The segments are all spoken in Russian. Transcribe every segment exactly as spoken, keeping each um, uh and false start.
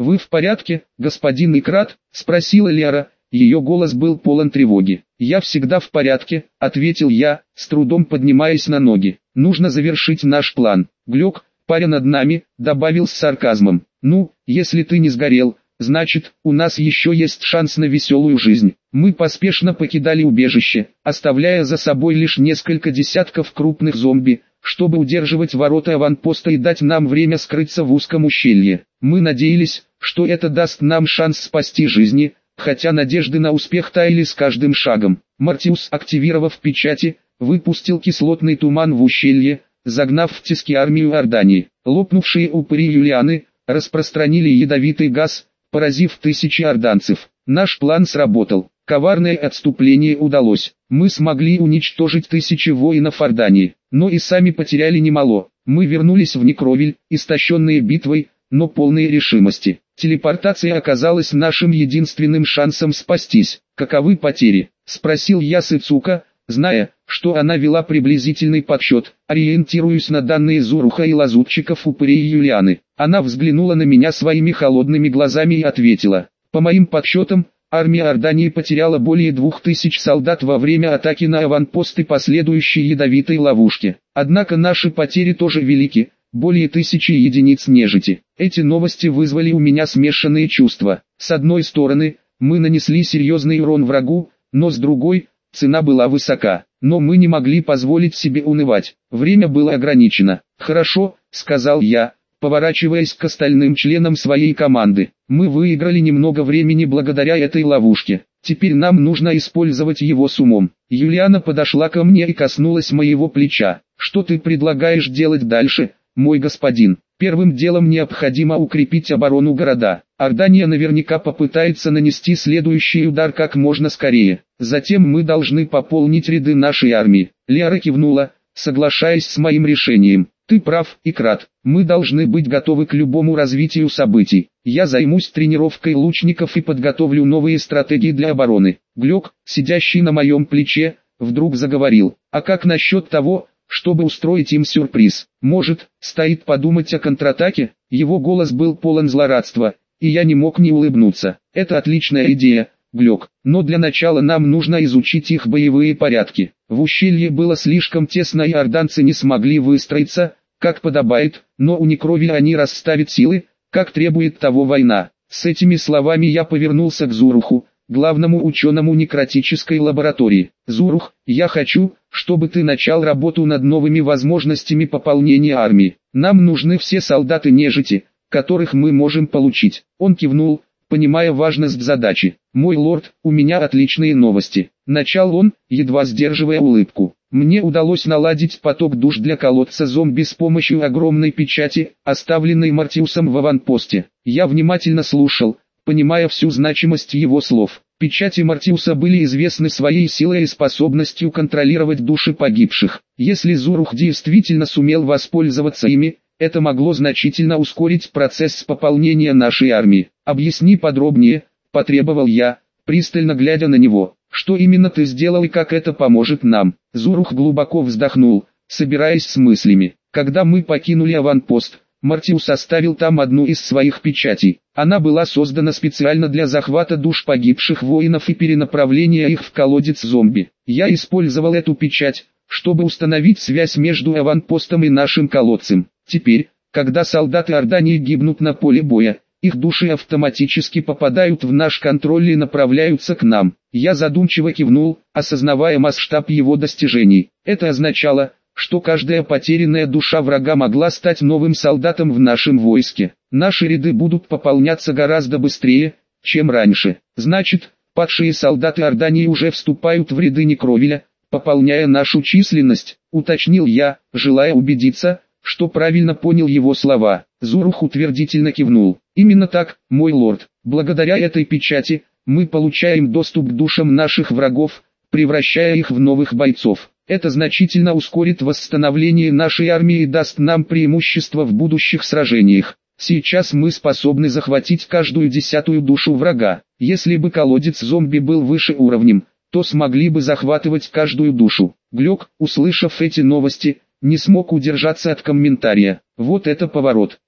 «Вы в порядке, господин Икрат?» – спросила Лера. Ее голос был полон тревоги. «Я всегда в порядке», — ответил я, с трудом поднимаясь на ноги. «Нужно завершить наш план. Глёк, паря над нами», — добавил с сарказмом. «Ну, если ты не сгорел, значит, у нас еще есть шанс на веселую жизнь». Мы поспешно покидали убежище, оставляя за собой лишь несколько десятков крупных зомби, чтобы удерживать ворота аванпоста и дать нам время скрыться в узком ущелье. Мы надеялись, что это даст нам шанс спасти жизни, хотя надежды на успех таяли с каждым шагом. Мартиус, активировав печати, выпустил кислотный туман в ущелье, загнав в тиски армию Ордании. Лопнувшие упыри Юлианы распространили ядовитый газ, поразив тысячи орданцев. Наш план сработал. Коварное отступление удалось. Мы смогли уничтожить тысячи воинов Ордании, но и сами потеряли немало. Мы вернулись в Некровиль, истощенные битвой, но полные решимости. Телепортация оказалась нашим единственным шансом спастись. «Каковы потери?» – спросил я Сыцука, зная, что она вела приблизительный подсчет, ориентируясь на данные Зуруха и лазутчиков упырей Юлианы. Она взглянула на меня своими холодными глазами и ответила: «По моим подсчетам, армия Ордании потеряла более двух тысяч солдат во время атаки на аванпост и последующей ядовитой ловушки. Однако наши потери тоже велики. Более тысячи единиц нежити». Эти новости вызвали у меня смешанные чувства. С одной стороны, мы нанесли серьезный урон врагу, но с другой, цена была высока. Но мы не могли позволить себе унывать. Время было ограничено. «Хорошо», — сказал я, поворачиваясь к остальным членам своей команды. «Мы выиграли немного времени благодаря этой ловушке. Теперь нам нужно использовать его с умом». Юлиана подошла ко мне и коснулась моего плеча. «Что ты предлагаешь делать дальше, мой господин?» «Первым делом необходимо укрепить оборону города. Ордания наверняка попытается нанести следующий удар как можно скорее. Затем мы должны пополнить ряды нашей армии». Лера кивнула, соглашаясь с моим решением. «Ты прав, Икрат. Мы должны быть готовы к любому развитию событий. Я займусь тренировкой лучников и подготовлю новые стратегии для обороны». Глёк, сидящий на моем плече, вдруг заговорил: «А как насчет того, чтобы устроить им сюрприз? Может, стоит подумать о контратаке?» Его голос был полон злорадства, и я не мог не улыбнуться. «Это отличная идея, Глёк, но для начала нам нужно изучить их боевые порядки». В ущелье было слишком тесно и орданцы не смогли выстроиться, как подобает, но у Некровиля они расставят силы, как требует того война. С этими словами я повернулся к Зуруху, главному ученому некротической лаборатории. «Зурух, я хочу, чтобы ты начал работу над новыми возможностями пополнения армии. Нам нужны все солдаты нежити, которых мы можем получить». Он кивнул, понимая важность задачи. «Мой лорд, у меня отличные новости», — начал он, едва сдерживая улыбку. «Мне удалось наладить поток душ для колодца зомби с помощью огромной печати, оставленной Мартиусом в аванпосте». Я внимательно слушал, понимая всю значимость его слов. Печати Мартиуса были известны своей силой и способностью контролировать души погибших. Если Зурух действительно сумел воспользоваться ими, это могло значительно ускорить процесс пополнения нашей армии. «Объясни подробнее», — потребовал я, пристально глядя на него. «Что именно ты сделал и как это поможет нам?» Зурух глубоко вздохнул, собираясь с мыслями. «Когда мы покинули аванпост, Мартиус оставил там одну из своих печатей. Она была создана специально для захвата душ погибших воинов и перенаправления их в колодец зомби. Я использовал эту печать, чтобы установить связь между аванпостом и нашим колодцем. Теперь, когда солдаты Ордании гибнут на поле боя, их души автоматически попадают в наш контроль и направляются к нам». Я задумчиво кивнул, осознавая масштаб его достижений. Это означало, что каждая потерянная душа врага могла стать новым солдатом в нашем войске. Наши ряды будут пополняться гораздо быстрее, чем раньше. Значит, падшие солдаты Ордании уже вступают в ряды Некровиля, пополняя нашу численность, уточнил я, желая убедиться, что правильно понял его слова. Зурух утвердительно кивнул. «Именно так, мой лорд. Благодаря этой печати, мы получаем доступ к душам наших врагов, превращая их в новых бойцов. Это значительно ускорит восстановление нашей армии и даст нам преимущество в будущих сражениях. Сейчас мы способны захватить каждую десятую душу врага. Если бы колодец зомби был выше уровнем, то смогли бы захватывать каждую душу». Глёк, услышав эти новости, не смог удержаться от комментария. «Вот это поворот!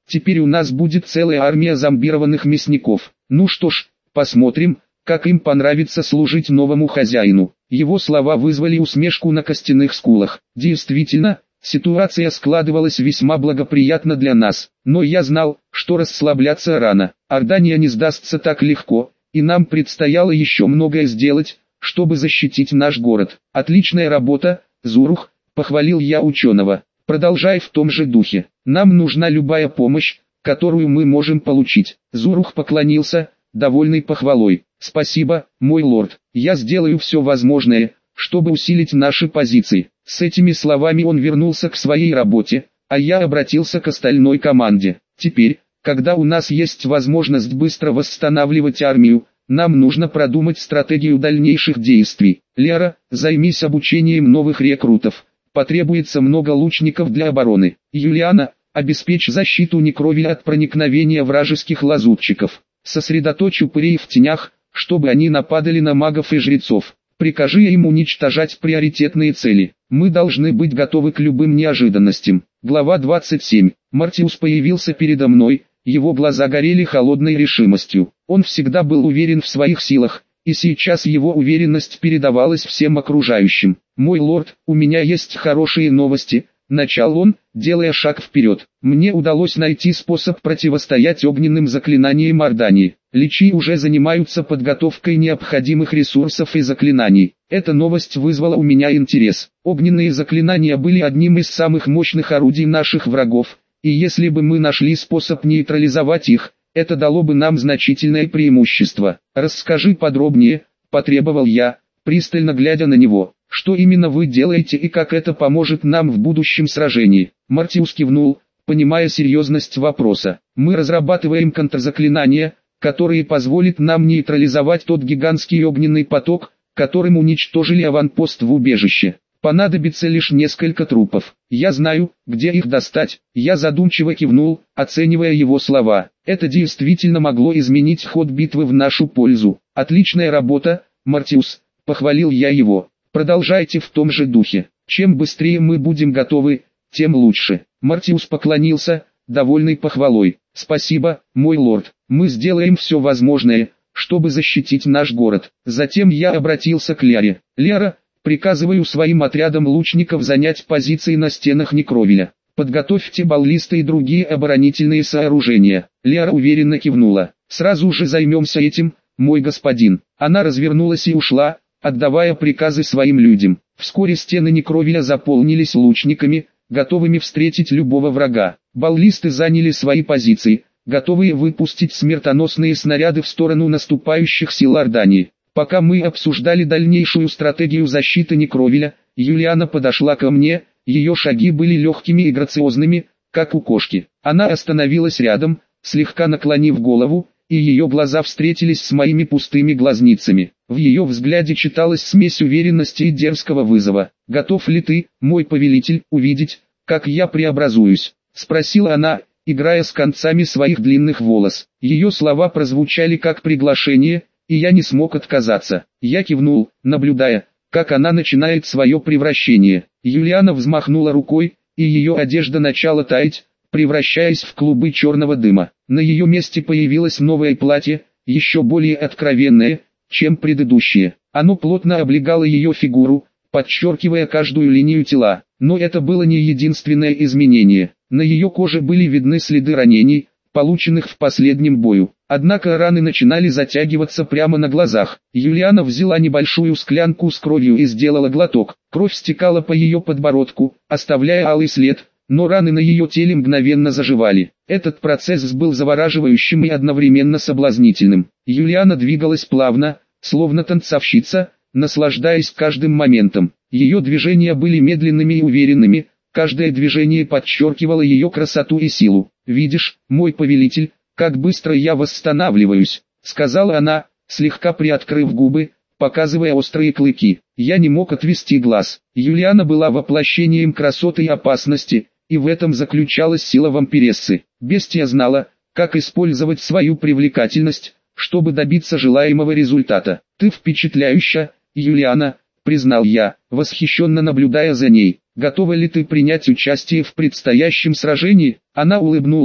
Теперь у нас будет целая армия зомбированных мясников. Ну что ж, посмотрим, как им понравится служить новому хозяину. Его слова вызвали усмешку на костяных скулах. Действительно, ситуация складывалась весьма благоприятно для нас, но я знал, что расслабляться рано. Ордания не сдастся так легко, и нам предстояло еще многое сделать, чтобы защитить наш город. Отличная работа, Зурух, похвалил я ученого. Продолжай в том же духе. Нам нужна любая помощь, которую мы можем получить. Зурух поклонился, довольный похвалой. Спасибо, мой лорд. Я сделаю все возможное, чтобы усилить наши позиции. С этими словами он вернулся к своей работе, а я обратился к остальной команде. Теперь, когда у нас есть возможность быстро восстанавливать армию, нам нужно продумать стратегию дальнейших действий. Лера, займись обучением новых рекрутов. Потребуется много лучников для обороны. Юлиана, обеспечь защиту Некровиля от проникновения вражеских лазутчиков. Сосредоточь упырей в тенях, чтобы они нападали на магов и жрецов. Прикажи им уничтожать приоритетные цели. Мы должны быть готовы к любым неожиданностям. Глава двадцать семь. Мартиус появился передо мной, его глаза горели холодной решимостью. Он всегда был уверен в своих силах, и сейчас его уверенность передавалась всем окружающим. «Мой лорд, у меня есть хорошие новости», — начал он, делая шаг вперед. «Мне удалось найти способ противостоять огненным заклинаниям Ордании. Личи уже занимаются подготовкой необходимых ресурсов и заклинаний. Эта новость вызвала у меня интерес. Огненные заклинания были одним из самых мощных орудий наших врагов, и если бы мы нашли способ нейтрализовать их, это дало бы нам значительное преимущество. Расскажи подробнее», — потребовал я, пристально глядя на него. «Что именно вы делаете и как это поможет нам в будущем сражении?» Мартиус кивнул, понимая серьезность вопроса. «Мы разрабатываем контрзаклинания, которые позволят нам нейтрализовать тот гигантский огненный поток, которым уничтожили аванпост в убежище. Понадобится лишь несколько трупов. Я знаю, где их достать». Я задумчиво кивнул, оценивая его слова. Это действительно могло изменить ход битвы в нашу пользу. «Отличная работа, Мартиус», — похвалил я его. «Продолжайте в том же духе. Чем быстрее мы будем готовы, тем лучше». Мартиус поклонился, довольный похвалой. «Спасибо, мой лорд. Мы сделаем все возможное, чтобы защитить наш город». Затем я обратился к Лере. «Лера, приказываю своим отрядам лучников занять позиции на стенах Некровиля. Подготовьте баллисты и другие оборонительные сооружения». Лера уверенно кивнула. «Сразу же займемся этим, мой господин». Она развернулась и ушла, отдавая приказы своим людям. Вскоре стены Некровиля заполнились лучниками, готовыми встретить любого врага. Баллисты заняли свои позиции, готовые выпустить смертоносные снаряды в сторону наступающих сил Ордании. Пока мы обсуждали дальнейшую стратегию защиты Некровиля, Юлиана подошла ко мне, ее шаги были легкими и грациозными, как у кошки. Она остановилась рядом, слегка наклонив голову, и ее глаза встретились с моими пустыми глазницами. В ее взгляде читалась смесь уверенности и дерзкого вызова. «Готов ли ты, мой повелитель, увидеть, как я преобразуюсь?» — спросила она, играя с концами своих длинных волос. Ее слова прозвучали как приглашение, и я не смог отказаться. Я кивнул, наблюдая, как она начинает свое превращение. Юлиана взмахнула рукой, и ее одежда начала таять, превращаясь в клубы черного дыма. На ее месте появилось новое платье, еще более откровенное, чем предыдущее. Оно плотно облегало ее фигуру, подчеркивая каждую линию тела. Но это было не единственное изменение. На ее коже были видны следы ранений, полученных в последнем бою. Однако раны начинали затягиваться прямо на глазах. Юлиана взяла небольшую склянку с кровью и сделала глоток. Кровь стекала по ее подбородку, оставляя алый след, но раны на ее теле мгновенно заживали. Этот процесс был завораживающим и одновременно соблазнительным. Юлиана двигалась плавно, словно танцовщица, наслаждаясь каждым моментом. Ее движения были медленными и уверенными, каждое движение подчеркивало ее красоту и силу. «Видишь, мой повелитель, как быстро я восстанавливаюсь», — сказала она, слегка приоткрыв губы, показывая острые клыки. Я не мог отвести глаз. Юлиана была воплощением красоты и опасности, и в этом заключалась сила вампирессы. Бестия знала, как использовать свою привлекательность, чтобы добиться желаемого результата. «Ты впечатляющая, Юлиана», — признал я, восхищенно наблюдая за ней. «Готова ли ты принять участие в предстоящем сражении?» Она улыбнулась,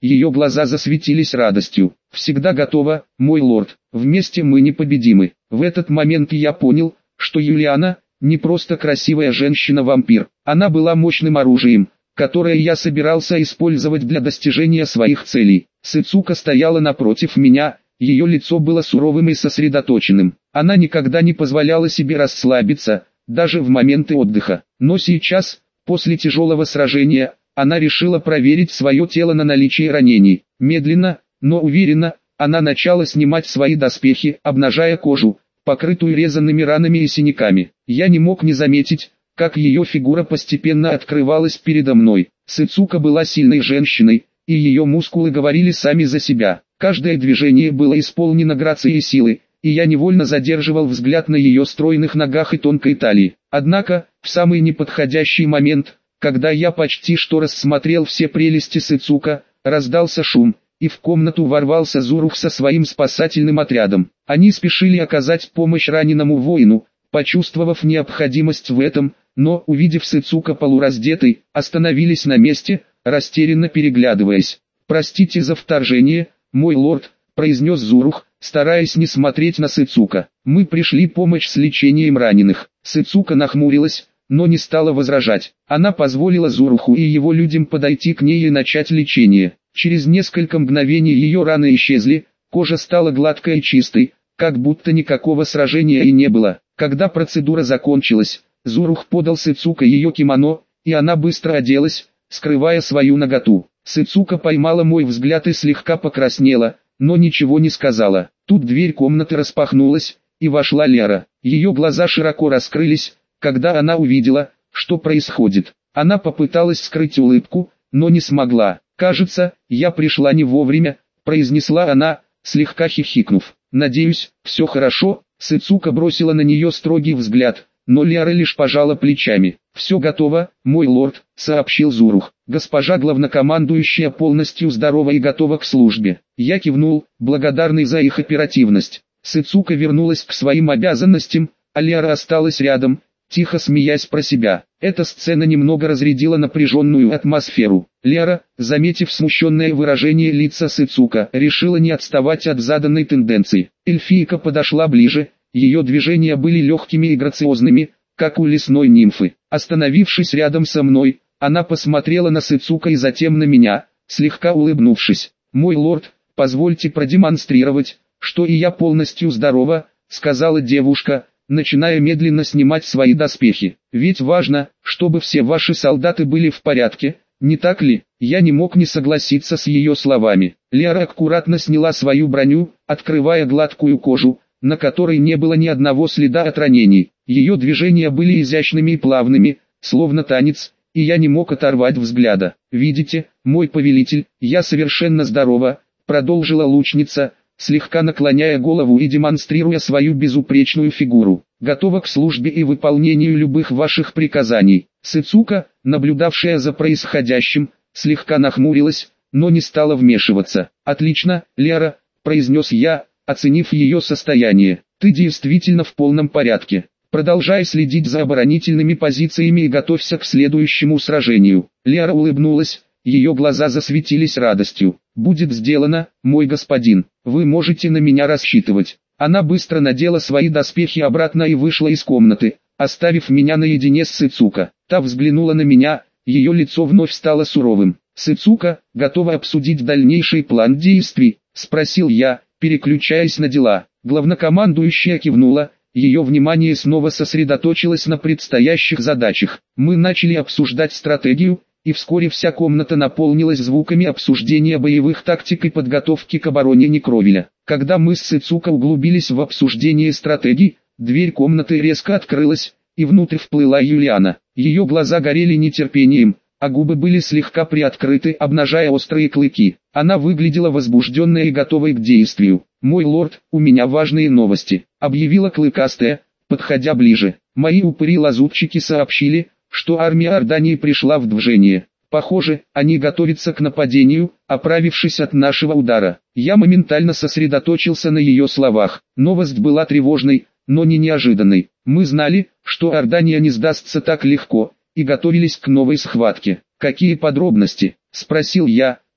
ее глаза засветились радостью. «Всегда готова, мой лорд, вместе мы непобедимы». В этот момент я понял, что Юлиана не просто красивая женщина-вампир, она была мощным оружием, которое я собирался использовать для достижения своих целей. Сэцука стояла напротив меня, ее лицо было суровым и сосредоточенным. Она никогда не позволяла себе расслабиться, даже в моменты отдыха. Но сейчас, после тяжелого сражения, она решила проверить свое тело на наличие ранений. Медленно, но уверенно, она начала снимать свои доспехи, обнажая кожу, покрытую резанными ранами и синяками. Я не мог не заметить, как ее фигура постепенно открывалась передо мной. Сэцука была сильной женщиной, и ее мускулы говорили сами за себя. Каждое движение было исполнено грацией и силой, и я невольно задерживал взгляд на ее стройных ногах и тонкой талии. Однако, в самый неподходящий момент, когда я почти что рассмотрел все прелести Сэцука, раздался шум, и в комнату ворвался Зурух со своим спасательным отрядом. Они спешили оказать помощь раненому воину, почувствовав необходимость в этом, но, увидев Сэцука полураздетой, остановились на месте, растерянно переглядываясь. «Простите за вторжение, мой лорд», — произнес Зурух, стараясь не смотреть на Сэцука. «Мы пришли помочь с лечением раненых». Сэцука нахмурилась, но не стала возражать. Она позволила Зуруху и его людям подойти к ней и начать лечение. Через несколько мгновений ее раны исчезли, кожа стала гладкой и чистой, как будто никакого сражения и не было. Когда процедура закончилась, Зурух подал Сэцука ее кимоно, и она быстро оделась, скрывая свою наготу. Сэцука поймала мой взгляд и слегка покраснела, но ничего не сказала. Тут дверь комнаты распахнулась, и вошла Лера. Ее глаза широко раскрылись, когда она увидела, что происходит. Она попыталась скрыть улыбку, но не смогла. «Кажется, я пришла не вовремя», — произнесла она, слегка хихикнув. «Надеюсь, все хорошо». Сэцука бросила на нее строгий взгляд, но Лера лишь пожала плечами. «Все готово, мой лорд», — сообщил Зурух. «Госпожа главнокомандующая полностью здорова и готова к службе». Я кивнул, благодарный за их оперативность. Сэцука вернулась к своим обязанностям, а Лера осталась рядом, тихо смеясь про себя. Эта сцена немного разрядила напряженную атмосферу. Лера, заметив смущенное выражение лица Сэцука, решила не отставать от заданной тенденции. Эльфийка подошла ближе, ее движения были легкими и грациозными, как у лесной нимфы. Остановившись рядом со мной, она посмотрела на Сэцука и затем на меня, слегка улыбнувшись. «Мой лорд, позвольте продемонстрировать, что и я полностью здорова», — сказала девушка, начиная медленно снимать свои доспехи. «Ведь важно, чтобы все ваши солдаты были в порядке, не так ли?» Я не мог не согласиться с ее словами. Лера аккуратно сняла свою броню, открывая гладкую кожу, на которой не было ни одного следа от ранений. Ее движения были изящными и плавными, словно танец, и я не мог оторвать взгляда. «Видите, мой повелитель, я совершенно здорова», — продолжила лучница, слегка наклоняя голову и демонстрируя свою безупречную фигуру. «Готова к службе и выполнению любых ваших приказаний». Сэцука, наблюдавшая за происходящим, слегка нахмурилась, но не стала вмешиваться. «Отлично, Лера», — произнес я, оценив ее состояние. «Ты действительно в полном порядке. Продолжай следить за оборонительными позициями и готовься к следующему сражению». Лера улыбнулась, ее глаза засветились радостью. «Будет сделано, мой господин. Вы можете на меня рассчитывать». Она быстро надела свои доспехи обратно и вышла из комнаты, оставив меня наедине с Сэцука. Та взглянула на меня, ее лицо вновь стало суровым. «Сэцука, готова обсудить дальнейший план действий?» — спросил я, переключаясь на дела. Главнокомандующая кивнула, ее внимание снова сосредоточилось на предстоящих задачах. Мы начали обсуждать стратегию, и вскоре вся комната наполнилась звуками обсуждения боевых тактик и подготовки к обороне Некровеля. Когда мы с Сэцука углубились в обсуждение стратегий, дверь комнаты резко открылась, и внутрь вплыла Юлиана. Ее глаза горели нетерпением, а губы были слегка приоткрыты, обнажая острые клыки. Она выглядела возбужденной и готовой к действию. «Мой лорд, у меня важные новости», — объявила клыкастая, подходя ближе. «Мои упыри-лазутчики сообщили, что армия Ордании пришла в движение. Похоже, они готовятся к нападению, оправившись от нашего удара». Я моментально сосредоточился на ее словах. Новость была тревожной, но не неожиданной. Мы знали, что Ордания не сдастся так легко, и готовились к новой схватке. «Какие подробности?» — спросил я,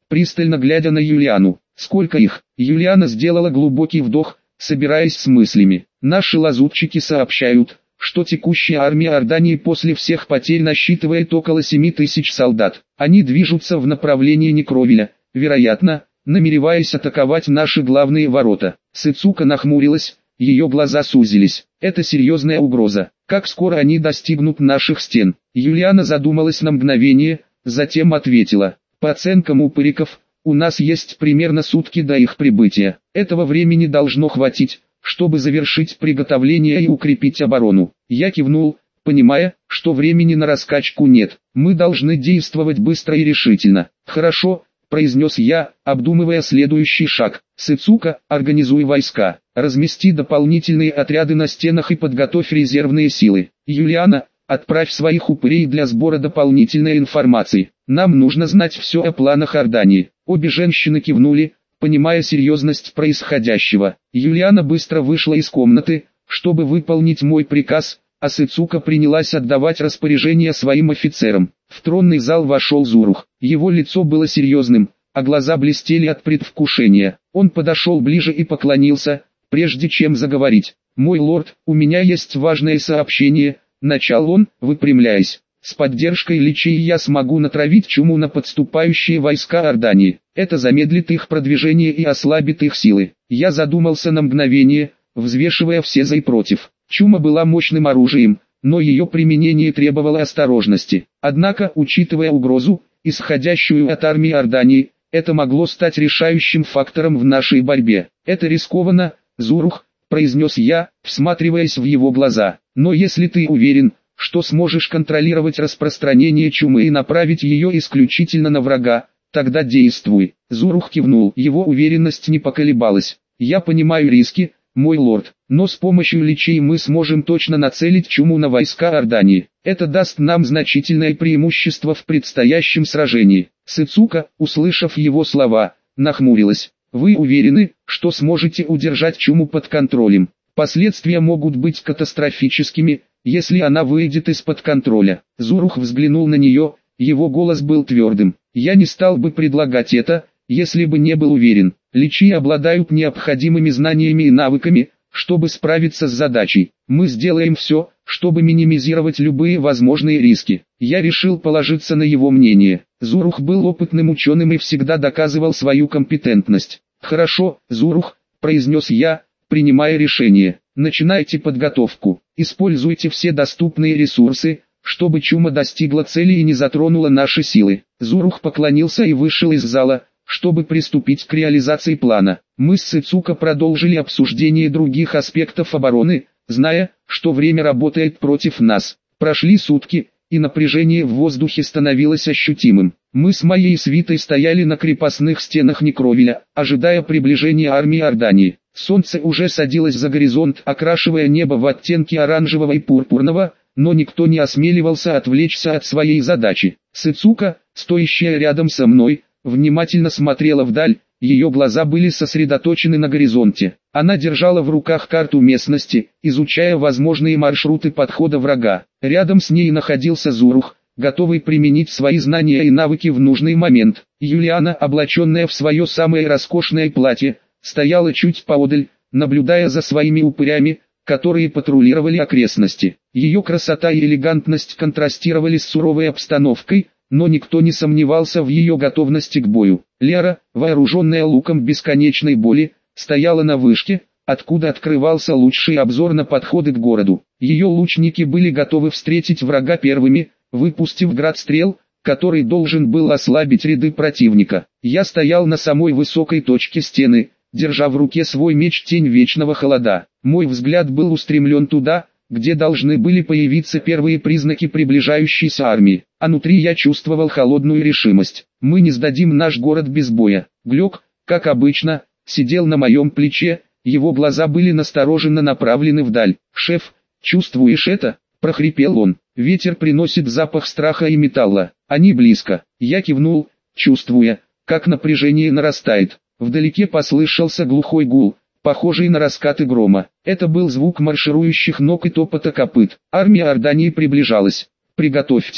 пристально глядя на Юлиану. «Сколько их?» Юлиана сделала глубокий вдох, собираясь с мыслями. «Наши лазутчики сообщают, что текущая армия Ордании после всех потерь насчитывает около семи тысяч солдат. Они движутся в направлении Некровеля, вероятно, намереваясь атаковать наши главные ворота». Сыцука нахмурилась, ее глаза сузились. «Это серьезная угроза. Как скоро они достигнут наших стен?» Юлиана задумалась на мгновение, затем ответила. «По оценкам упыриков, у нас есть примерно сутки до их прибытия. Этого времени должно хватить, чтобы завершить приготовление и укрепить оборону». Я кивнул, понимая, что времени на раскачку нет. Мы должны действовать быстро и решительно. «Хорошо», — произнес я, обдумывая следующий шаг. «Сыцука, организуй войска, размести дополнительные отряды на стенах и подготовь резервные силы. Юлиана, отправь своих упырей для сбора дополнительной информации. Нам нужно знать все о планах Ордании». Обе женщины кивнули, понимая серьезность происходящего. Юлиана быстро вышла из комнаты, чтобы выполнить мой приказ, а Сыцука принялась отдавать распоряжения своим офицерам. В тронный зал вошел Зурух. Его лицо было серьезным, а глаза блестели от предвкушения. Он подошел ближе и поклонился, прежде чем заговорить. «Мой лорд, у меня есть важное сообщение», — начал он, выпрямляясь. «С поддержкой личий я смогу натравить чуму на подступающие войска Ордании. Это замедлит их продвижение и ослабит их силы». Я задумался на мгновение, взвешивая все за и против. Чума была мощным оружием, но ее применение требовало осторожности. Однако, учитывая угрозу, исходящую от армии Ордании, это могло стать решающим фактором в нашей борьбе. «Это рискованно, Зурух», — произнес я, всматриваясь в его глаза. «Но если ты уверен, что сможешь контролировать распространение чумы и направить ее исключительно на врага, тогда действуй». Зурух кивнул, его уверенность не поколебалась. «Я понимаю риски, мой лорд, но с помощью личей мы сможем точно нацелить чуму на войска Ордании. Это даст нам значительное преимущество в предстоящем сражении». Сыцука, услышав его слова, нахмурилась. «Вы уверены, что сможете удержать чуму под контролем? Последствия могут быть катастрофическими, если она выйдет из-под контроля». Зурух взглянул на нее, его голос был твердым. «Я не стал бы предлагать это, если бы не был уверен. Личи обладают необходимыми знаниями и навыками, чтобы справиться с задачей. Мы сделаем все, чтобы минимизировать любые возможные риски». Я решил положиться на его мнение. Зурух был опытным ученым и всегда доказывал свою компетентность. «Хорошо, Зурух», — произнес я, принимая решение. «Начинайте подготовку. Используйте все доступные ресурсы, чтобы чума достигла цели и не затронула наши силы». Зурух поклонился и вышел из зала, чтобы приступить к реализации плана. Мы с Сыцука продолжили обсуждение других аспектов обороны, зная, что время работает против нас. Прошли сутки, и напряжение в воздухе становилось ощутимым. Мы с моей свитой стояли на крепостных стенах Некровеля, ожидая приближения армии Ордании. Солнце уже садилось за горизонт, окрашивая небо в оттенки оранжевого и пурпурного, но никто не осмеливался отвлечься от своей задачи. Сыцука, стоящая рядом со мной, внимательно смотрела вдаль, ее глаза были сосредоточены на горизонте. Она держала в руках карту местности, изучая возможные маршруты подхода врага. Рядом с ней находился Зурух, готовый применить свои знания и навыки в нужный момент. Юлиана, облаченная в свое самое роскошное платье, стояла чуть поодаль, наблюдая за своими упырями, которые патрулировали окрестности. Ее красота и элегантность контрастировали с суровой обстановкой, но никто не сомневался в ее готовности к бою. Лера, вооруженная луком бесконечной боли, стояла на вышке, откуда открывался лучший обзор на подходы к городу. Ее лучники были готовы встретить врага первыми, выпустив град стрел, который должен был ослабить ряды противника. Я стоял на самой высокой точке стены, держа в руке свой меч Тень Вечного Холода. Мой взгляд был устремлен туда, где должны были появиться первые признаки приближающейся армии, а внутри я чувствовал холодную решимость. Мы не сдадим наш город без боя. Глёк, как обычно, сидел на моем плече, его глаза были настороженно направлены вдаль. «Шеф, чувствуешь это?» – прохрипел он. «Ветер приносит запах страха и металла. Они близко». Я кивнул, чувствуя, как напряжение нарастает. Вдалеке послышался глухой гул, похожий на раскаты грома. Это был звук марширующих ног и топота копыт. Армия Ордании приближалась. «Приготовьтесь»,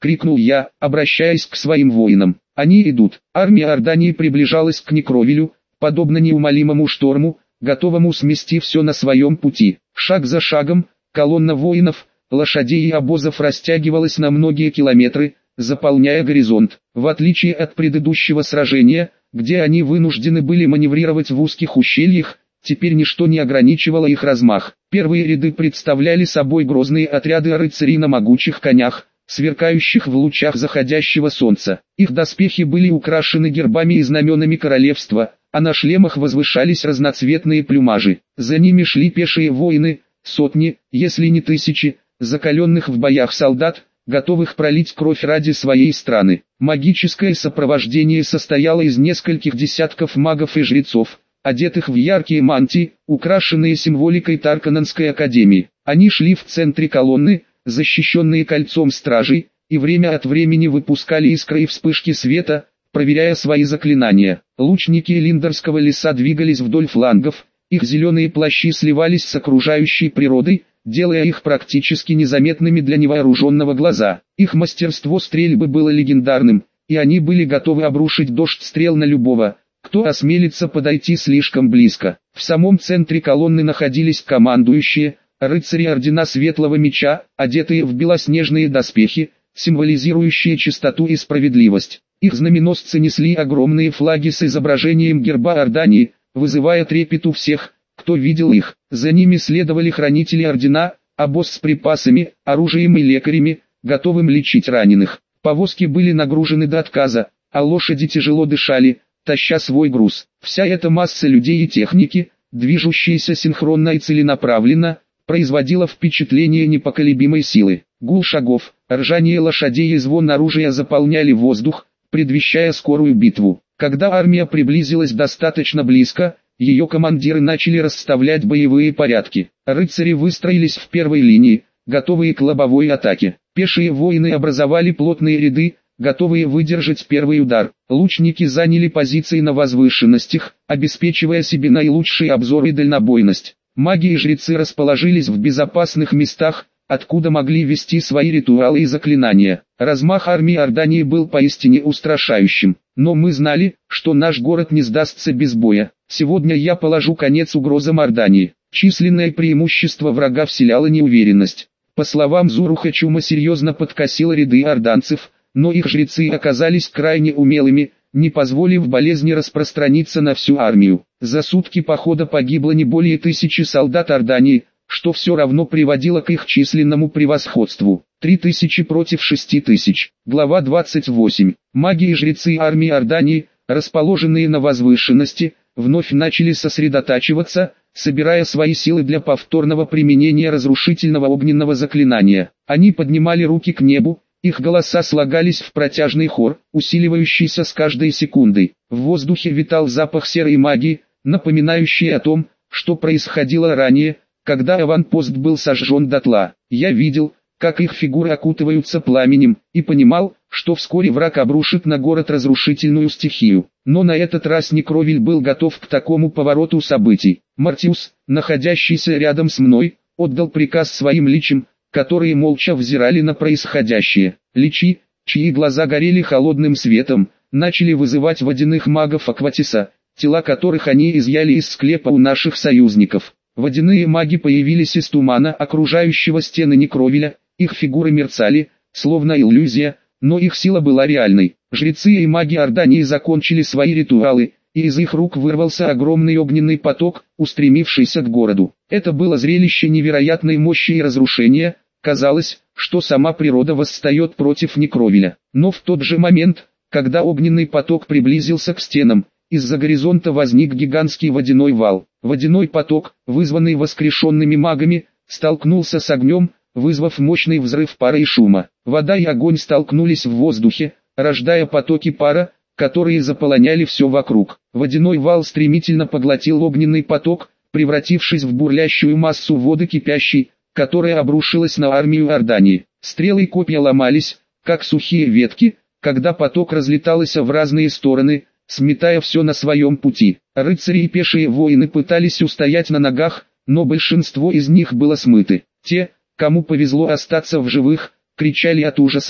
крикнул я, обращаясь к своим воинам. Они идут. Армия Иордании приближалась к Некровилю, подобно неумолимому шторму, готовому смести все на своем пути. Шаг за шагом, колонна воинов, лошадей и обозов растягивалась на многие километры, заполняя горизонт. В отличие от предыдущего сражения, где они вынуждены были маневрировать в узких ущельях, теперь ничто не ограничивало их размах. Первые ряды представляли собой грозные отряды рыцарей на могучих конях, сверкающих в лучах заходящего солнца. Их доспехи были украшены гербами и знаменами королевства, а на шлемах возвышались разноцветные плюмажи. За ними шли пешие воины, сотни, если не тысячи, закаленных в боях солдат, готовых пролить кровь ради своей страны. Магическое сопровождение состояло из нескольких десятков магов и жрецов, одетых в яркие мантии, украшенные символикой Таркананской академии. Они шли в центре колонны, защищенные кольцом стражей, и время от времени выпускали искры и вспышки света, проверяя свои заклинания. Лучники Линдерского леса двигались вдоль флангов, их зеленые плащи сливались с окружающей природой, делая их практически незаметными для невооруженного глаза. Их мастерство стрельбы было легендарным, и они были готовы обрушить дождь стрел на любого, кто осмелится подойти слишком близко. В самом центре колонны находились командующие, рыцари Ордена Светлого Меча, одетые в белоснежные доспехи, символизирующие чистоту и справедливость. Их знаменосцы несли огромные флаги с изображением герба Иордании, вызывая трепет у всех, кто видел их. За ними следовали хранители Ордена, обоз с припасами, оружием и лекарями, готовым лечить раненых. Повозки были нагружены до отказа, а лошади тяжело дышали, таща свой груз. Вся эта масса людей и техники, движущаяся синхронно и целенаправленно, производила впечатление непоколебимой силы. Гул шагов, ржание лошадей и звон оружия заполняли воздух, предвещая скорую битву. Когда армия приблизилась достаточно близко, ее командиры начали расставлять боевые порядки. Рыцари выстроились в первой линии, готовые к лобовой атаке. Пешие воины образовали плотные ряды, готовые выдержать первый удар. Лучники заняли позиции на возвышенностях, обеспечивая себе наилучший обзор и дальнобойность. Маги и жрецы расположились в безопасных местах, откуда могли вести свои ритуалы и заклинания. Размах армии Иордании был поистине устрашающим. Но мы знали, что наш город не сдастся без боя. Сегодня я положу конец угрозам Иордании. Численное преимущество врага вселяло неуверенность. По словам Зуруха, чума серьезно подкосила ряды иорданцев, но их жрецы оказались крайне умелыми, не позволив болезни распространиться на всю армию. За сутки похода погибло не более тысячи солдат Иордании, что все равно приводило к их численному превосходству. Три тысячи против шести тысяч. Глава двадцать восемь. Маги и жрецы армии Иордании, расположенные на возвышенности, вновь начали сосредотачиваться, собирая свои силы для повторного применения разрушительного огненного заклинания. Они поднимали руки к небу, их голоса слагались в протяжный хор, усиливающийся с каждой секундой. В воздухе витал запах серой магии, напоминающий о том, что происходило ранее, когда аванпост был сожжен дотла. Я видел, как их фигуры окутываются пламенем, и понимал, что вскоре враг обрушит на город разрушительную стихию. Но на этот раз Некровиль был готов к такому повороту событий. Мартиус, находящийся рядом с мной, отдал приказ своим личам, которые молча взирали на происходящее. Личи, чьи глаза горели холодным светом, начали вызывать водяных магов Акватиса, тела которых они изъяли из склепа у наших союзников. Водяные маги появились из тумана, окружающего стены Некровиля, их фигуры мерцали, словно иллюзия, но их сила была реальной. Жрецы и маги Иордании закончили свои ритуалы, и из их рук вырвался огромный огненный поток, устремившийся к городу. Это было зрелище невероятной мощи и разрушения. Казалось, что сама природа восстает против Некровиля. Но в тот же момент, когда огненный поток приблизился к стенам, из-за горизонта возник гигантский водяной вал. Водяной поток, вызванный воскрешенными магами, столкнулся с огнем, вызвав мощный взрыв пара и шума. Вода и огонь столкнулись в воздухе, рождая потоки пара, которые заполоняли все вокруг. Водяной вал стремительно поглотил огненный поток, превратившись в бурлящую массу воды кипящей, которая обрушилась на армию Иордании. Стрелы и копья ломались, как сухие ветки, когда поток разлетался в разные стороны, сметая все на своем пути. Рыцари и пешие воины пытались устоять на ногах, но большинство из них было смыты. Те, кому повезло остаться в живых, кричали от ужаса,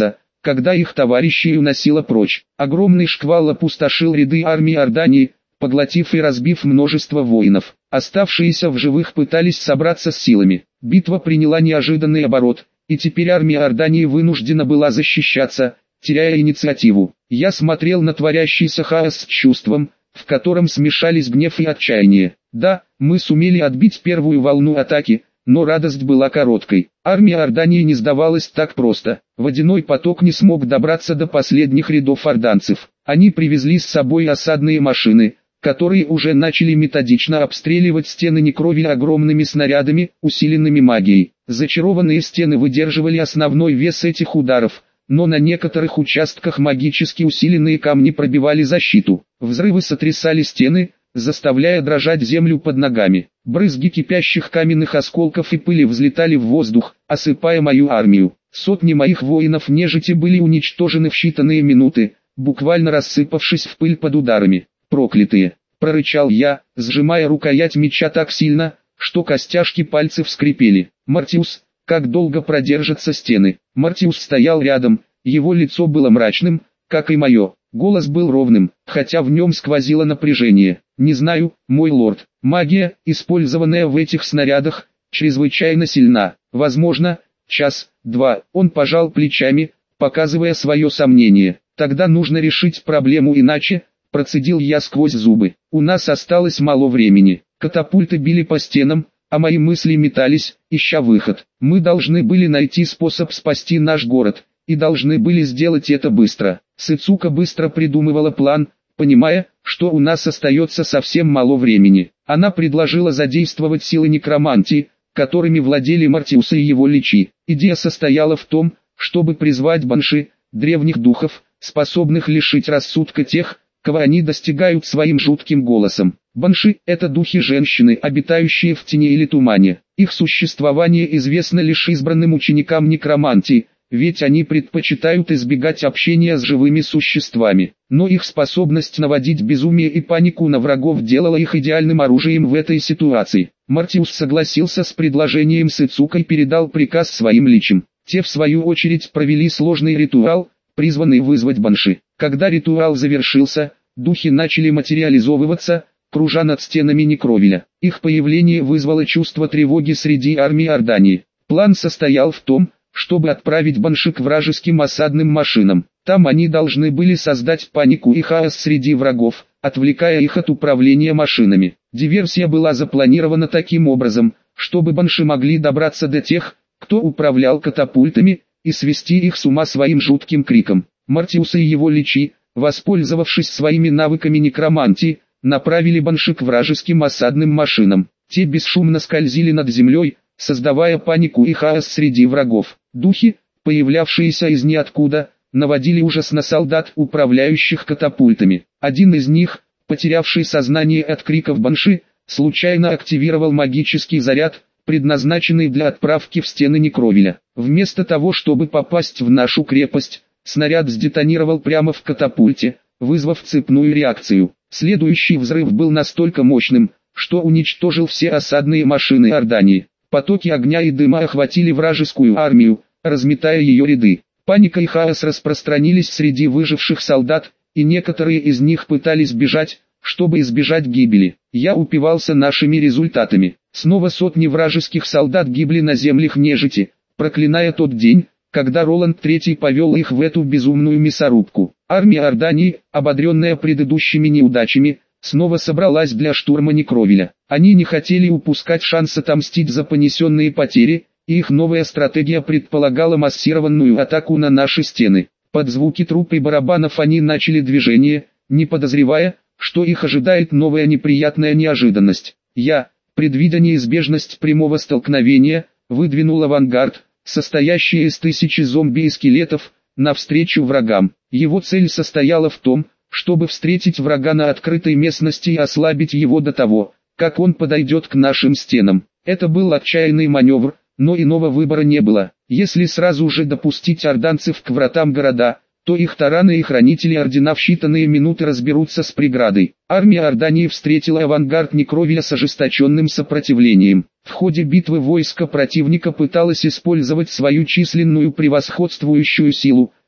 когда их товарищей уносило прочь. Огромный шквал опустошил ряды армии Иордании, поглотив и разбив множество воинов. Оставшиеся в живых пытались собраться с силами. Битва приняла неожиданный оборот, и теперь армия Иордании вынуждена была защищаться, теряя инициативу. Я смотрел на творящийся хаос с чувством, в котором смешались гнев и отчаяние. Да, мы сумели отбить первую волну атаки, но радость была короткой. Армия Иордании не сдавалась так просто. Водяной поток не смог добраться до последних рядов орданцев. Они привезли с собой осадные машины, которые уже начали методично обстреливать стены Некровиля огромными снарядами, усиленными магией. Зачарованные стены выдерживали основной вес этих ударов, но на некоторых участках магически усиленные камни пробивали защиту. Взрывы сотрясали стены, заставляя дрожать землю под ногами. Брызги кипящих каменных осколков и пыли взлетали в воздух, осыпая мою армию. Сотни моих воинов-нежити были уничтожены в считанные минуты, буквально рассыпавшись в пыль под ударами. «Проклятые!» – прорычал я, сжимая рукоять меча так сильно, что костяшки пальцев скрипели. «Мартиус, как долго продержатся стены?» Мартиус стоял рядом, его лицо было мрачным, как и мое. Голос был ровным, хотя в нем сквозило напряжение. «Не знаю, мой лорд, магия, использованная в этих снарядах, чрезвычайно сильна. Возможно, час-два». Он пожал плечами, показывая свое сомнение. «Тогда нужно решить проблему иначе», процедил я сквозь зубы. «У нас осталось мало времени». Катапульты били по стенам, а мои мысли метались, ища выход. Мы должны были найти способ спасти наш город, и должны были сделать это быстро. Сыцука быстро придумывала план, понимая, что у нас остается совсем мало времени. Она предложила задействовать силы некромантии, которыми владели Мартиус и его личи. Идея состояла в том, чтобы призвать банши, древних духов, способных лишить рассудка тех, кого они достигают своим жутким голосом. Банши – это духи женщины, обитающие в тени или тумане. Их существование известно лишь избранным ученикам некромантии, ведь они предпочитают избегать общения с живыми существами. Но их способность наводить безумие и панику на врагов делала их идеальным оружием в этой ситуации. Мартиус согласился с предложением Сыцука и передал приказ своим личам. Те в свою очередь провели сложный ритуал, призванный вызвать банши. Когда ритуал завершился, духи начали материализовываться, кружа над стенами Некровиля. Их появление вызвало чувство тревоги среди армии Иордании. План состоял в том, чтобы отправить банши к вражеским осадным машинам. Там они должны были создать панику и хаос среди врагов, отвлекая их от управления машинами. Диверсия была запланирована таким образом, чтобы банши могли добраться до тех, кто управлял катапультами, и свести их с ума своим жутким криком. Мартиус и его личи, воспользовавшись своими навыками некромантии, направили банши к вражеским осадным машинам. Те бесшумно скользили над землей, создавая панику и хаос среди врагов. Духи, появлявшиеся из ниоткуда, наводили ужас на солдат, управляющих катапультами. Один из них, потерявший сознание от криков банши, случайно активировал магический заряд, предназначенный для отправки в стены Некровиля. Вместо того, чтобы попасть в нашу крепость, снаряд сдетонировал прямо в катапульте, вызвав цепную реакцию. Следующий взрыв был настолько мощным, что уничтожил все осадные машины Иордании. Потоки огня и дыма охватили вражескую армию, разметая ее ряды. Паника и хаос распространились среди выживших солдат, и некоторые из них пытались бежать, чтобы избежать гибели. Я упивался нашими результатами. Снова сотни вражеских солдат гибли на землях нежити, проклиная тот день, когда Роланд третий повел их в эту безумную мясорубку. Армия Иордании, ободренная предыдущими неудачами, снова собралась для штурма Некровиля. Они не хотели упускать шанс отомстить за понесенные потери, и их новая стратегия предполагала массированную атаку на наши стены. Под звуки труп и барабанов они начали движение, не подозревая, что их ожидает новая неприятная неожиданность. Я, предвидя неизбежность прямого столкновения, выдвинул авангард, состоящий из тысячи зомби и скелетов, навстречу врагам. Его цель состояла в том, чтобы встретить врага на открытой местности и ослабить его до того, как он подойдет к нашим стенам. Это был отчаянный маневр, но иного выбора не было. Если сразу же допустить орданцев к вратам города, то их тараны и хранители ордена в считанные минуты разберутся с преградой. Армия Иордании встретила авангард Некровиля с ожесточенным сопротивлением. В ходе битвы войско противника пыталось использовать свою численную превосходствующую силу,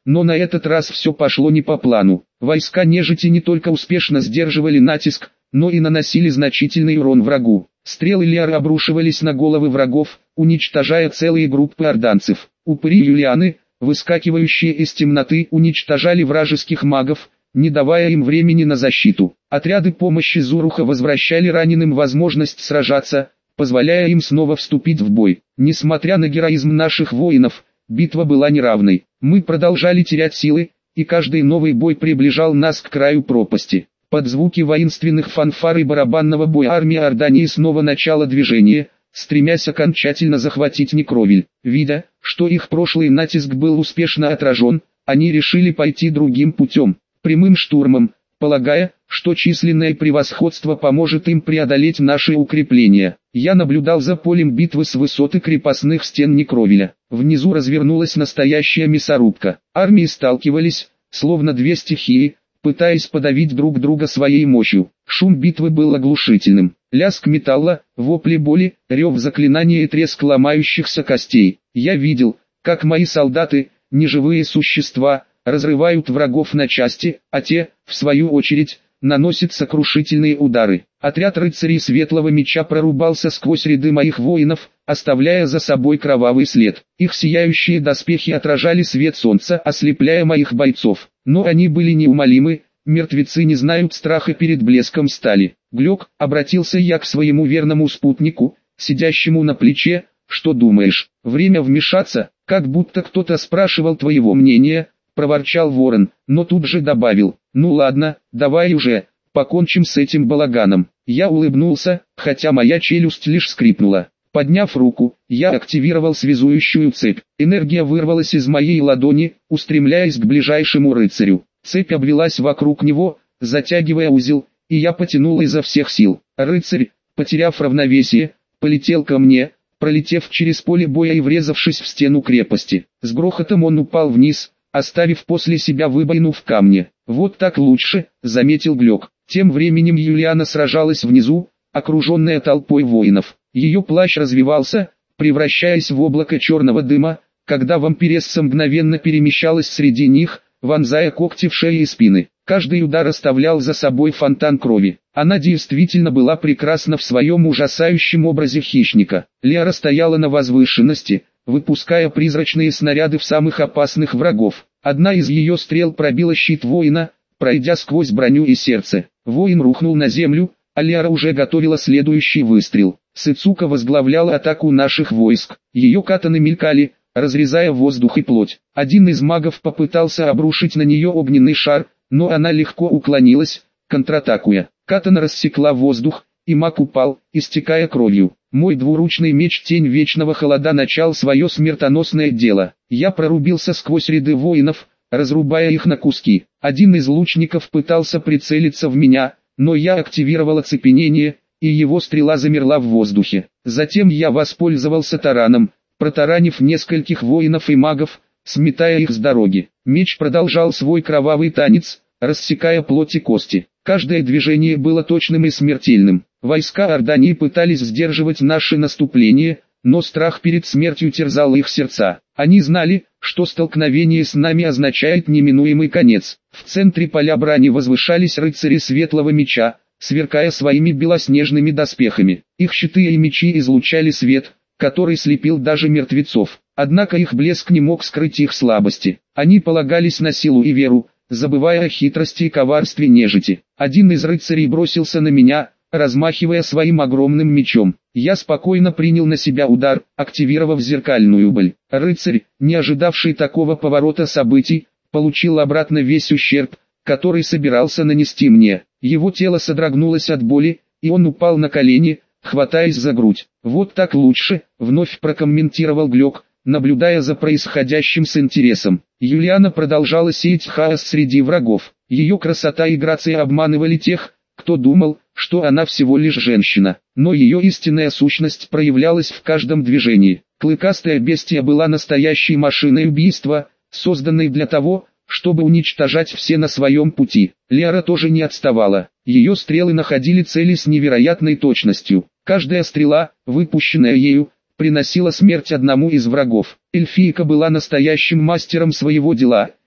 но на этот раз все пошло не по плану. Войска нежити не только успешно сдерживали натиск, но и наносили значительный урон врагу. Стрелы Лиары обрушивались на головы врагов, уничтожая целые группы орданцев. Упыри Юлианы, выскакивающие из темноты, уничтожали вражеских магов, не давая им времени на защиту. Отряды помощи Зуруха возвращали раненым возможность сражаться, позволяя им снова вступить в бой. Несмотря на героизм наших воинов, битва была неравной. Мы продолжали терять силы, и каждый новый бой приближал нас к краю пропасти. Под звуки воинственных фанфар и барабанного боя армия Ордании снова начала движение, стремясь окончательно захватить Некровель. Видя, что их прошлый натиск был успешно отражен, они решили пойти другим путем, прямым штурмом, полагая, что численное превосходство поможет им преодолеть наши укрепления. Я наблюдал за полем битвы с высоты крепостных стен Некровеля. Внизу развернулась настоящая мясорубка. Армии сталкивались, словно две стихии, пытаясь подавить друг друга своей мощью. Шум битвы был оглушительным. Лязг металла, вопли боли, рев заклинания и треск ломающихся костей. Я видел, как мои солдаты, неживые существа, разрывают врагов на части, а те, в свою очередь, наносят сокрушительные удары. Отряд рыцарей Светлого Меча прорубался сквозь ряды моих воинов, оставляя за собой кровавый след. Их сияющие доспехи отражали свет солнца, ослепляя моих бойцов. Но они были неумолимы, мертвецы не знают страха перед блеском стали. Глёк, обратился я к своему верному спутнику, сидящему на плече, что думаешь, время вмешаться, как будто кто-то спрашивал твоего мнения, проворчал ворон, но тут же добавил, ну ладно, давай уже, покончим с этим балаганом. Я улыбнулся, хотя моя челюсть лишь скрипнула. Подняв руку, я активировал связующую цепь. Энергия вырвалась из моей ладони, устремляясь к ближайшему рыцарю. Цепь обвелась вокруг него, затягивая узел, и я потянул изо всех сил. Рыцарь, потеряв равновесие, полетел ко мне, пролетев через поле боя и врезавшись в стену крепости. С грохотом он упал вниз, оставив после себя выбоину в камне. «Вот так лучше», — заметил Глёк. Тем временем Юлиана сражалась внизу, окруженная толпой воинов. Ее плащ развивался, превращаясь в облако черного дыма, когда вампиресса мгновенно перемещалась среди них, вонзая когти в шеи и спины. Каждый удар оставлял за собой фонтан крови. Она действительно была прекрасна в своем ужасающем образе хищника. Лиара стояла на возвышенности, выпуская призрачные снаряды в самых опасных врагов. Одна из ее стрел пробила щит воина, пройдя сквозь броню и сердце. Воин рухнул на землю, а Лиара уже готовила следующий выстрел. Сыцука возглавляла атаку наших войск. Ее катаны мелькали, разрезая воздух и плоть. Один из магов попытался обрушить на нее огненный шар, но она легко уклонилась, контратакуя. Катана рассекла воздух, и маг упал, истекая кровью. Мой двуручный меч Тень Вечного Холода начал свое смертоносное дело. Я прорубился сквозь ряды воинов, разрубая их на куски. Один из лучников пытался прицелиться в меня, но я активировал оцепенение, и его стрела замерла в воздухе. Затем я воспользовался тараном, протаранив нескольких воинов и магов, сметая их с дороги. Меч продолжал свой кровавый танец, рассекая плоть и кости. Каждое движение было точным и смертельным. Войска Ордании пытались сдерживать наше наступление, но страх перед смертью терзал их сердца. Они знали, что столкновение с нами означает неминуемый конец. В центре поля брани возвышались рыцари Светлого Меча, сверкая своими белоснежными доспехами. Их щиты и мечи излучали свет, который слепил даже мертвецов. Однако их блеск не мог скрыть их слабости. Они полагались на силу и веру, забывая о хитрости и коварстве нежити. Один из рыцарей бросился на меня, размахивая своим огромным мечом. Я спокойно принял на себя удар, активировав зеркальную боль. Рыцарь, не ожидавший такого поворота событий, получил обратно весь ущерб, который собирался нанести мне. Его тело содрогнулось от боли, и он упал на колени, хватаясь за грудь. «Вот так лучше», — вновь прокомментировал Глёк, наблюдая за происходящим с интересом. Юлиана продолжала сеять хаос среди врагов. Ее красота и грация обманывали тех, кто думал, что она всего лишь женщина. Но ее истинная сущность проявлялась в каждом движении. Клыкастая бестия была настоящей машиной убийства, созданной для того, чтобы уничтожать все на своем пути. Лиара тоже не отставала. Ее стрелы находили цели с невероятной точностью. Каждая стрела, выпущенная ею, приносила смерть одному из врагов. Эльфийка была настоящим мастером своего дела,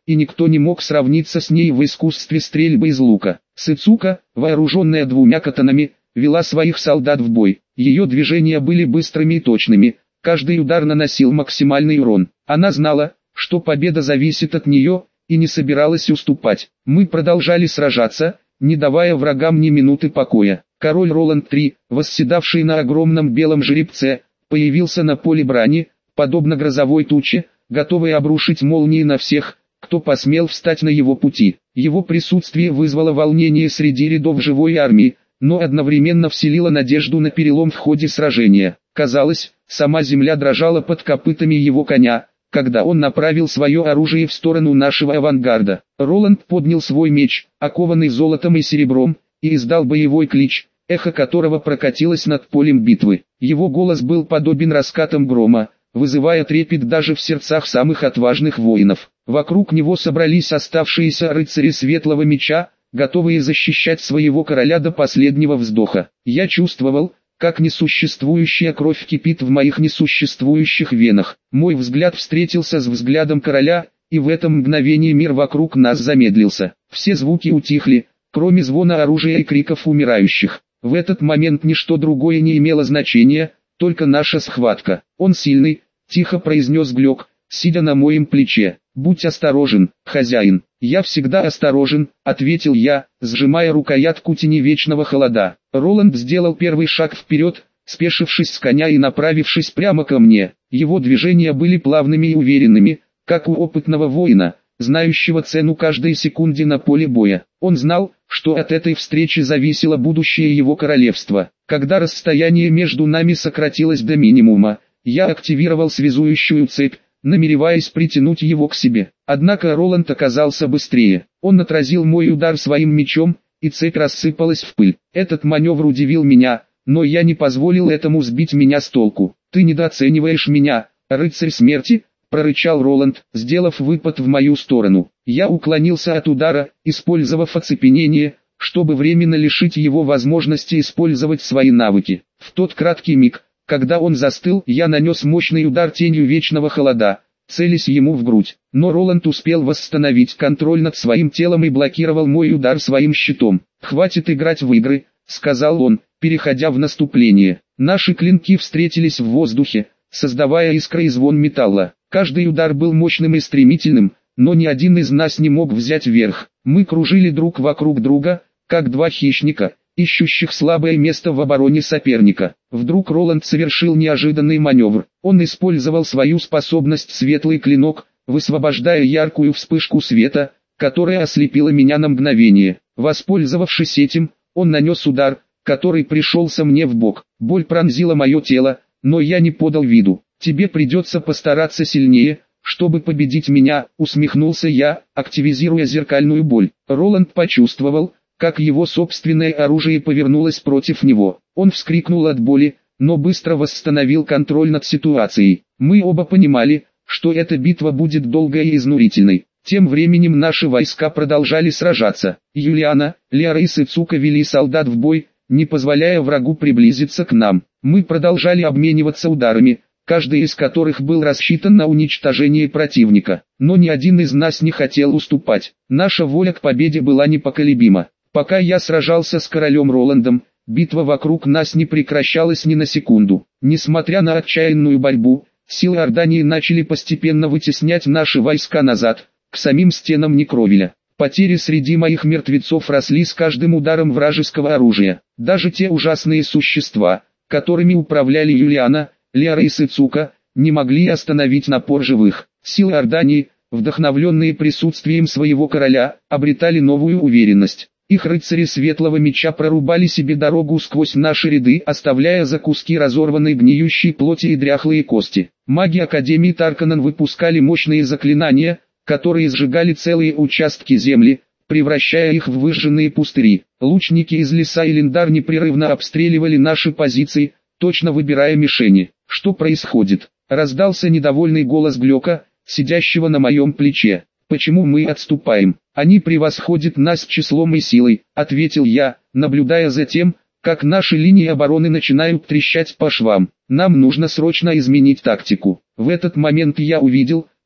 и никто не мог сравниться с ней в искусстве стрельбы из лука. Сыцука, вооруженная двумя катанами, вела своих солдат в бой. Ее движения были быстрыми и точными, каждый удар наносил максимальный урон. Она знала, что победа зависит от нее, и не собиралась уступать. Мы продолжали сражаться, не давая врагам ни минуты покоя. Король Роланд три, восседавший на огромном белом жеребце, появился на поле брани, подобно грозовой туче, готовый обрушить молнии на всех, кто посмел встать на его пути. Его присутствие вызвало волнение среди рядов живой армии, но одновременно вселило надежду на перелом в ходе сражения. Казалось, сама земля дрожала под копытами его коня, когда он направил свое оружие в сторону нашего авангарда. Роланд поднял свой меч, окованный золотом и серебром, и издал боевой клич, эхо которого прокатилось над полем битвы. Его голос был подобен раскатам грома, вызывая трепет даже в сердцах самых отважных воинов. Вокруг него собрались оставшиеся рыцари Светлого Меча, готовые защищать своего короля до последнего вздоха. Я чувствовал, как несуществующая кровь кипит в моих несуществующих венах. Мой взгляд встретился с взглядом короля, и в этом мгновении мир вокруг нас замедлился. Все звуки утихли, кроме звона оружия и криков умирающих. В этот момент ничто другое не имело значения, только наша схватка. «Он сильный», — тихо произнес Глёк, сидя на моем плече. «Будь осторожен, хозяин». «Я всегда осторожен», — ответил я, сжимая рукоятку тени вечного холода. Роланд сделал первый шаг вперед, спешившись с коня и направившись прямо ко мне. Его движения были плавными и уверенными, как у опытного воина, знающего цену каждой секунде на поле боя. Он знал, что от этой встречи зависело будущее его королевства. Когда расстояние между нами сократилось до минимума, я активировал связующую цепь, намереваясь притянуть его к себе. Однако Роланд оказался быстрее. Он отразил мой удар своим мечом, и цепь рассыпалась в пыль. Этот маневр удивил меня, но я не позволил этому сбить меня с толку. «Ты недооцениваешь меня, рыцарь смерти», — прорычал Роланд, сделав выпад в мою сторону. Я уклонился от удара, использовав оцепенение, чтобы временно лишить его возможности использовать свои навыки. В тот краткий миг, когда он застыл, я нанес мощный удар тенью вечного холода, целясь ему в грудь. Но Роланд успел восстановить контроль над своим телом и блокировал мой удар своим щитом. «Хватит играть в игры», — сказал он, переходя в наступление. Наши клинки встретились в воздухе, создавая искры и звон металла. Каждый удар был мощным и стремительным, но ни один из нас не мог взять верх. Мы кружили друг вокруг друга, как два хищника, ищущих слабое место в обороне соперника. Вдруг Роланд совершил неожиданный маневр. Он использовал свою способность «Светлый клинок», высвобождая яркую вспышку света, которая ослепила меня на мгновение. Воспользовавшись этим, он нанес удар, который пришелся мне в бок. Боль пронзила мое тело, но я не подал виду. «Тебе придется постараться сильнее, чтобы победить меня», — усмехнулся я, активизируя зеркальную боль. Роланд почувствовал, как его собственное оружие повернулось против него. Он вскрикнул от боли, но быстро восстановил контроль над ситуацией. Мы оба понимали, что эта битва будет долгой и изнурительной. Тем временем наши войска продолжали сражаться. Юлиана, Лиара и Сыцука вели солдат в бой, не позволяя врагу приблизиться к нам. Мы продолжали обмениваться ударами, каждый из которых был рассчитан на уничтожение противника. Но ни один из нас не хотел уступать. Наша воля к победе была непоколебима. Пока я сражался с королем Роландом, битва вокруг нас не прекращалась ни на секунду. Несмотря на отчаянную борьбу, силы Ордании начали постепенно вытеснять наши войска назад, к самим стенам Некровеля. Потери среди моих мертвецов росли с каждым ударом вражеского оружия. Даже те ужасные существа, которыми управляли Юлиана, Лиара и Сыцука, не могли остановить напор живых. Силы Ордании, вдохновленные присутствием своего короля, обретали новую уверенность. Их рыцари Светлого Меча прорубали себе дорогу сквозь наши ряды, оставляя за куски разорванной гниющей плоти и дряхлые кости. Маги Академии Тарканан выпускали мощные заклинания, которые сжигали целые участки земли, превращая их в выжженные пустыри. Лучники из леса и Линдар непрерывно обстреливали наши позиции, точно выбирая мишени. «Что происходит?» — раздался недовольный голос Глёка, сидящего на моем плече. «Почему мы отступаем? Они превосходят нас числом и силой», — ответил я, наблюдая за тем, как наши линии обороны начинают трещать по швам. «Нам нужно срочно изменить тактику». В этот момент я увидел,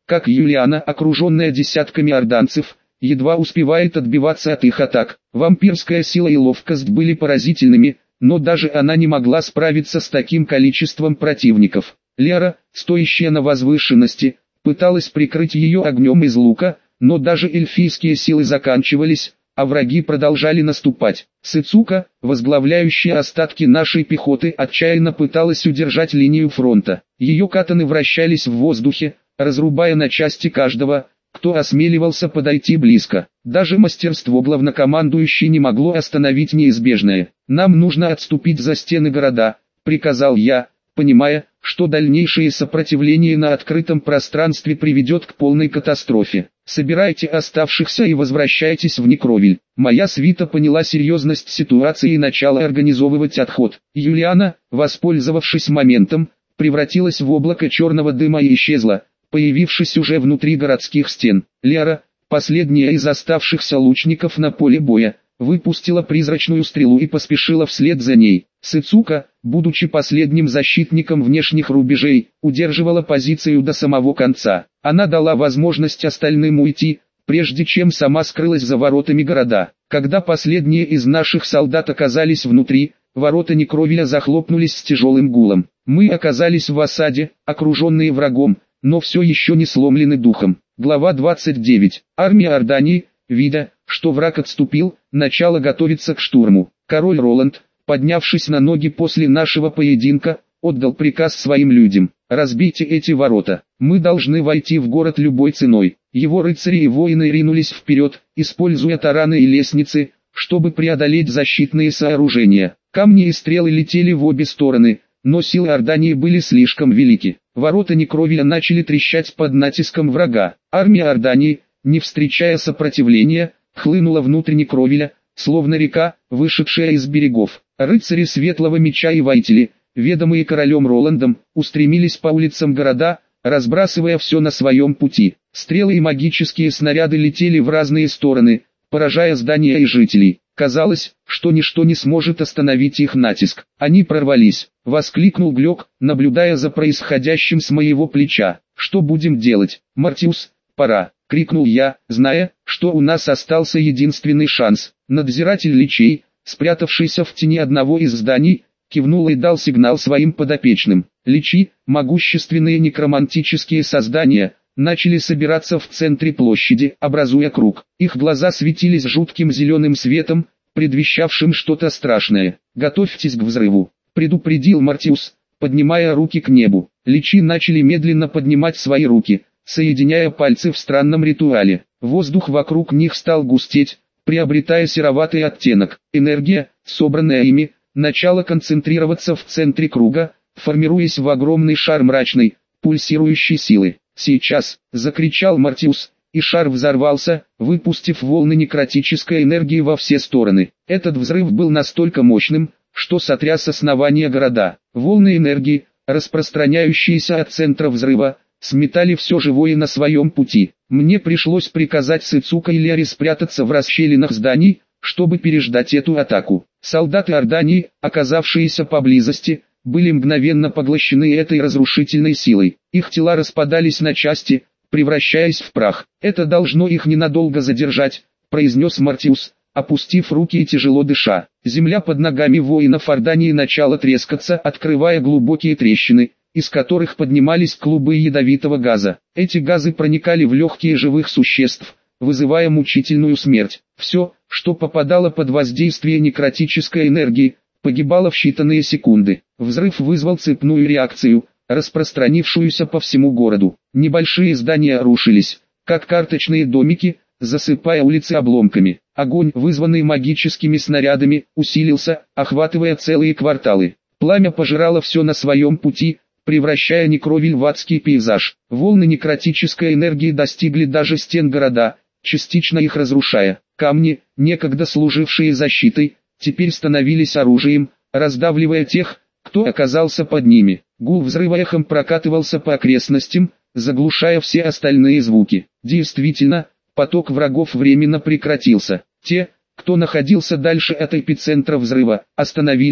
как Юлиана, окруженная десятками орданцев, едва успевает отбиваться от их атак. Вампирская сила и ловкость были поразительными, но даже она не могла справиться с таким количеством противников. Лера, стоящая на возвышенности, пыталась прикрыть ее огнем из лука, но даже эльфийские силы заканчивались, а враги продолжали наступать. Сыцука, возглавляющая остатки нашей пехоты, отчаянно пыталась удержать линию фронта. Ее катаны вращались в воздухе, разрубая на части каждого, кто осмеливался подойти близко. Даже мастерство главнокомандующей не могло остановить неизбежное. «Нам нужно отступить за стены города», — приказал я, понимая, что дальнейшее сопротивление на открытом пространстве приведет к полной катастрофе. «Собирайте оставшихся и возвращайтесь в Некровиль». Моя свита поняла серьезность ситуации и начала организовывать отход. Юлиана, воспользовавшись моментом, превратилась в облако черного дыма и исчезла, появившись уже внутри городских стен. Лера, последняя из оставшихся лучников на поле боя, выпустила призрачную стрелу и поспешила вслед за ней. Сыцука, будучи последним защитником внешних рубежей, удерживала позицию до самого конца. Она дала возможность остальным уйти, прежде чем сама скрылась за воротами города. Когда последние из наших солдат оказались внутри, ворота Некровиля захлопнулись с тяжелым гулом. Мы оказались в осаде, окруженные врагом, но все еще не сломлены духом. Глава двадцать девять. Армия Ордании, видя, что враг отступил, начала готовиться к штурму. Король Роланд, поднявшись на ноги после нашего поединка, отдал приказ своим людям: «Разбейте эти ворота, мы должны войти в город любой ценой». Его рыцари и воины ринулись вперед, используя тараны и лестницы, чтобы преодолеть защитные сооружения. Камни и стрелы летели в обе стороны, но силы Ордании были слишком велики. Ворота Некровиля начали трещать под натиском врага. Армия Ордании, не встречая сопротивления, хлынула внутрь Некровиля, словно река, вышедшая из берегов. Рыцари Светлого Меча и воители, ведомые королем Роландом, устремились по улицам города, разбрасывая все на своем пути. Стрелы и магические снаряды летели в разные стороны, поражая здания и жителей. Казалось, что ничто не сможет остановить их натиск. «Они прорвались!» — воскликнул Глёк, наблюдая за происходящим с моего плеча. «Что будем делать, Мартиус? Пора!» — крикнул я, зная, что у нас остался единственный шанс. Надзиратель Личей, спрятавшийся в тени одного из зданий, кивнул и дал сигнал своим подопечным. Личи, могущественные некромантические создания, начали собираться в центре площади, образуя круг. Их глаза светились жутким зеленым светом, предвещавшим что-то страшное. «Готовьтесь к взрыву», — предупредил Мартиус, поднимая руки к небу. Личи начали медленно поднимать свои руки, соединяя пальцы в странном ритуале. Воздух вокруг них стал густеть, приобретая сероватый оттенок. Энергия, собранная ими, начала концентрироваться в центре круга, формируясь в огромный шар мрачной, пульсирующей силы. «Сейчас!» — закричал Мартиус, и шар взорвался, выпустив волны некротической энергии во все стороны. Этот взрыв был настолько мощным, что сотряс основание города. Волны энергии, распространяющиеся от центра взрыва, сметали все живое на своем пути. Мне пришлось приказать Сыцука и Лере спрятаться в расщелинах зданий, чтобы переждать эту атаку. Солдаты Ордании, оказавшиеся поблизости, были мгновенно поглощены этой разрушительной силой. Их тела распадались на части, превращаясь в прах. «Это должно их ненадолго задержать», — произнес Мартиус, опустив руки и тяжело дыша. Земля под ногами воинов Ордании начала трескаться, открывая глубокие трещины, из которых поднимались клубы ядовитого газа. Эти газы проникали в легкие живых существ, вызывая мучительную смерть. Все, что попадало под воздействие некротической энергии, погибало в считанные секунды. Взрыв вызвал цепную реакцию, распространившуюся по всему городу. Небольшие здания рушились, как карточные домики, засыпая улицы обломками. Огонь, вызванный магическими снарядами, усилился, охватывая целые кварталы. Пламя пожирало все на своем пути, превращая Некровиль в адский пейзаж. Волны некротической энергии достигли даже стен города, частично их разрушая. Камни, некогда служившие защитой, теперь становились оружием, раздавливая тех, кто оказался под ними. Гул взрыва эхом прокатывался по окрестностям, заглушая все остальные звуки. Действительно, поток врагов временно прекратился. Те, кто находился дальше от эпицентра взрыва, остановились,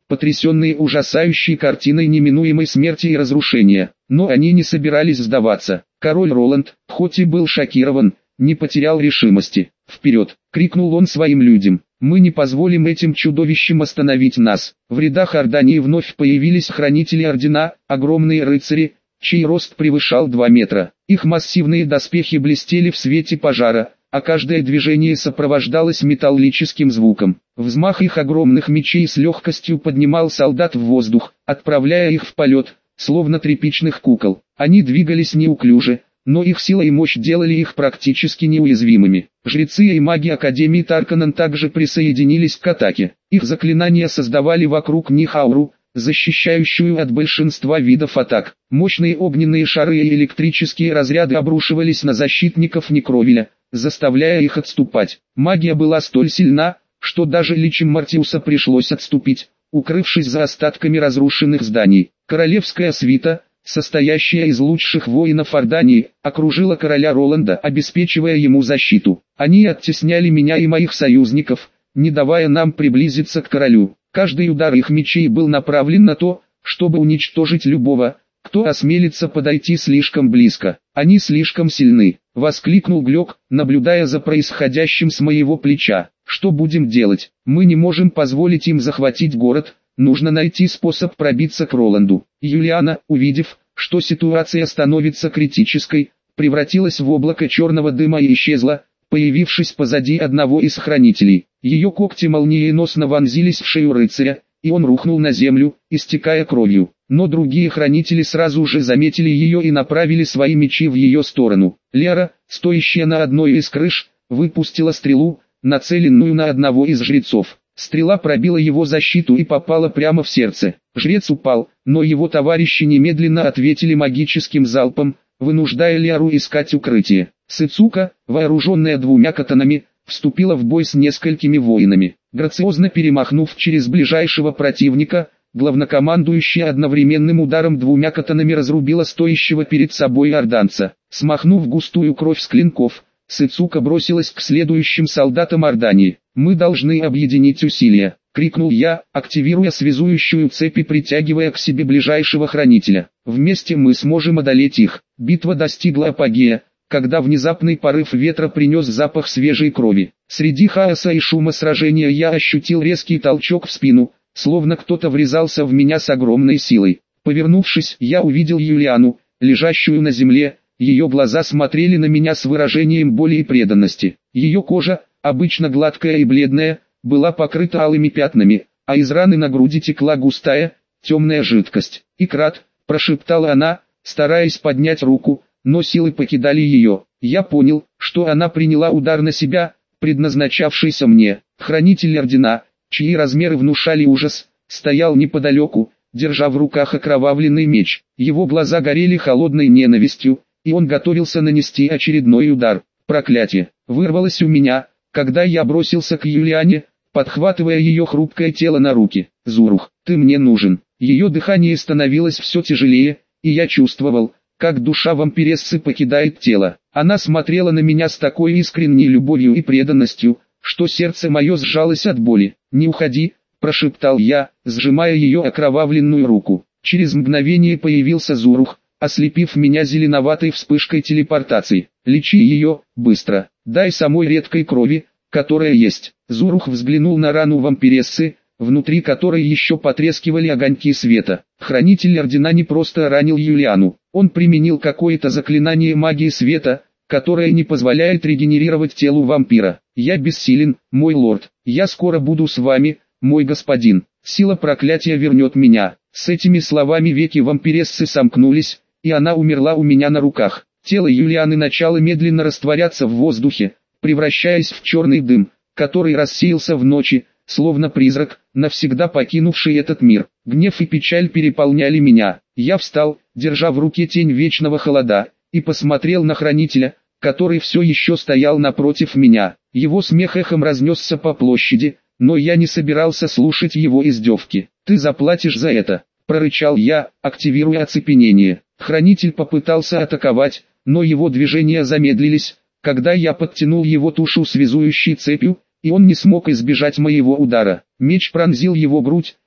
потрясенные ужасающей картиной неминуемой смерти и разрушения. Но они не собирались сдаваться. Король Роланд, хоть и был шокирован, не потерял решимости. «Вперед!» — крикнул он своим людям. «Мы не позволим этим чудовищам остановить нас». В рядах Ордании вновь появились хранители ордена, огромные рыцари, чей рост превышал два метра. Их массивные доспехи блестели в свете пожара, а каждое движение сопровождалось металлическим звуком. Взмах их огромных мечей с легкостью поднимал солдат в воздух, отправляя их в полет, словно тряпичных кукол. Они двигались неуклюже, но их сила и мощь делали их практически неуязвимыми. Жрецы и маги Академии Тарканан также присоединились к атаке. Их заклинания создавали вокруг них ауру, защищающую от большинства видов атак. Мощные огненные шары и электрические разряды обрушивались на защитников Некровиля, заставляя их отступать. Магия была столь сильна, что даже личам Мартиуса пришлось отступить, укрывшись за остатками разрушенных зданий. Королевская свита, состоящая из лучших воинов Ордании, окружила короля Роланда, обеспечивая ему защиту. Они оттесняли меня и моих союзников, не давая нам приблизиться к королю. Каждый удар их мечей был направлен на то, чтобы уничтожить любого, кто осмелится подойти слишком близко. «Они слишком сильны», — воскликнул Глёк, наблюдая за происходящим с моего плеча. «Что будем делать? Мы не можем позволить им захватить город, нужно найти способ пробиться к Роланду». Юлиана, увидев, что ситуация становится критической, превратилась в облако черного дыма и исчезла, появившись позади одного из хранителей. Ее когти молниеносно вонзились в шею рыцаря, и он рухнул на землю, истекая кровью. Но другие хранители сразу же заметили ее и направили свои мечи в ее сторону. Лера, стоящая на одной из крыш, выпустила стрелу, нацеленную на одного из жрецов. Стрела пробила его защиту и попала прямо в сердце. Жрец упал, но его товарищи немедленно ответили магическим залпом, вынуждая Леру искать укрытие. Сыцука, вооруженная двумя катанами, вступила в бой с несколькими воинами. Грациозно перемахнув через ближайшего противника, главнокомандующая одновременным ударом двумя катанами разрубила стоящего перед собой орданца. Смахнув густую кровь с клинков, Сыцука бросилась к следующим солдатам Ордании. «Мы должны объединить усилия», — крикнул я, активируя связующую цепь и притягивая к себе ближайшего хранителя. «Вместе мы сможем одолеть их». Битва достигла апогея, когда внезапный порыв ветра принес запах свежей крови. Среди хаоса и шума сражения я ощутил резкий толчок в спину, словно кто-то врезался в меня с огромной силой. Повернувшись, я увидел Юлиану, лежащую на земле. Ее глаза смотрели на меня с выражением боли и преданности. Ее кожа, обычно гладкая и бледная, была покрыта алыми пятнами, а из раны на груди текла густая, темная жидкость. «Икрат», — прошептала она, стараясь поднять руку, но силы покидали ее. Я понял, что она приняла удар на себя, предназначавшийся мне. Хранитель ордена, чьи размеры внушали ужас, стоял неподалеку, держа в руках окровавленный меч. Его глаза горели холодной ненавистью, и он готовился нанести очередной удар. Проклятие! Вырвалось у меня, когда я бросился к Юлиане, подхватывая ее хрупкое тело на руки. «Зурух, ты мне нужен». Ее дыхание становилось все тяжелее, и я чувствовал, как душа вампирессы покидает тело. Она смотрела на меня с такой искренней любовью и преданностью, что сердце мое сжалось от боли. «Не уходи», — прошептал я, сжимая ее окровавленную руку. Через мгновение появился Зурух, ослепив меня зеленоватой вспышкой телепортации. «Лечи ее, быстро, дай самой редкой крови, которая есть». Зурух взглянул на рану вампирессы, внутри которой еще потрескивали огоньки света. Хранитель ордена не просто ранил Юлиану, он применил какое-то заклинание магии света, которое не позволяет регенерировать телу вампира. «Я бессилен, мой лорд, я скоро буду с вами, мой господин, сила проклятия вернет меня». С этими словами веки вампирессы сомкнулись, и она умерла у меня на руках. Тело Юлианы начало медленно растворяться в воздухе, превращаясь в черный дым, который рассеялся в ночи, словно призрак, навсегда покинувший этот мир. Гнев и печаль переполняли меня. Я встал, держа в руке тень вечного холода, и посмотрел на хранителя, который все еще стоял напротив меня. Его смех эхом разнесся по площади, но я не собирался слушать его издевки. «Ты заплатишь за это», — прорычал я, активируя оцепенение. Хранитель попытался атаковать, но его движения замедлились, когда я подтянул его тушу связующей цепью, и он не смог избежать моего удара. Меч пронзил его грудь,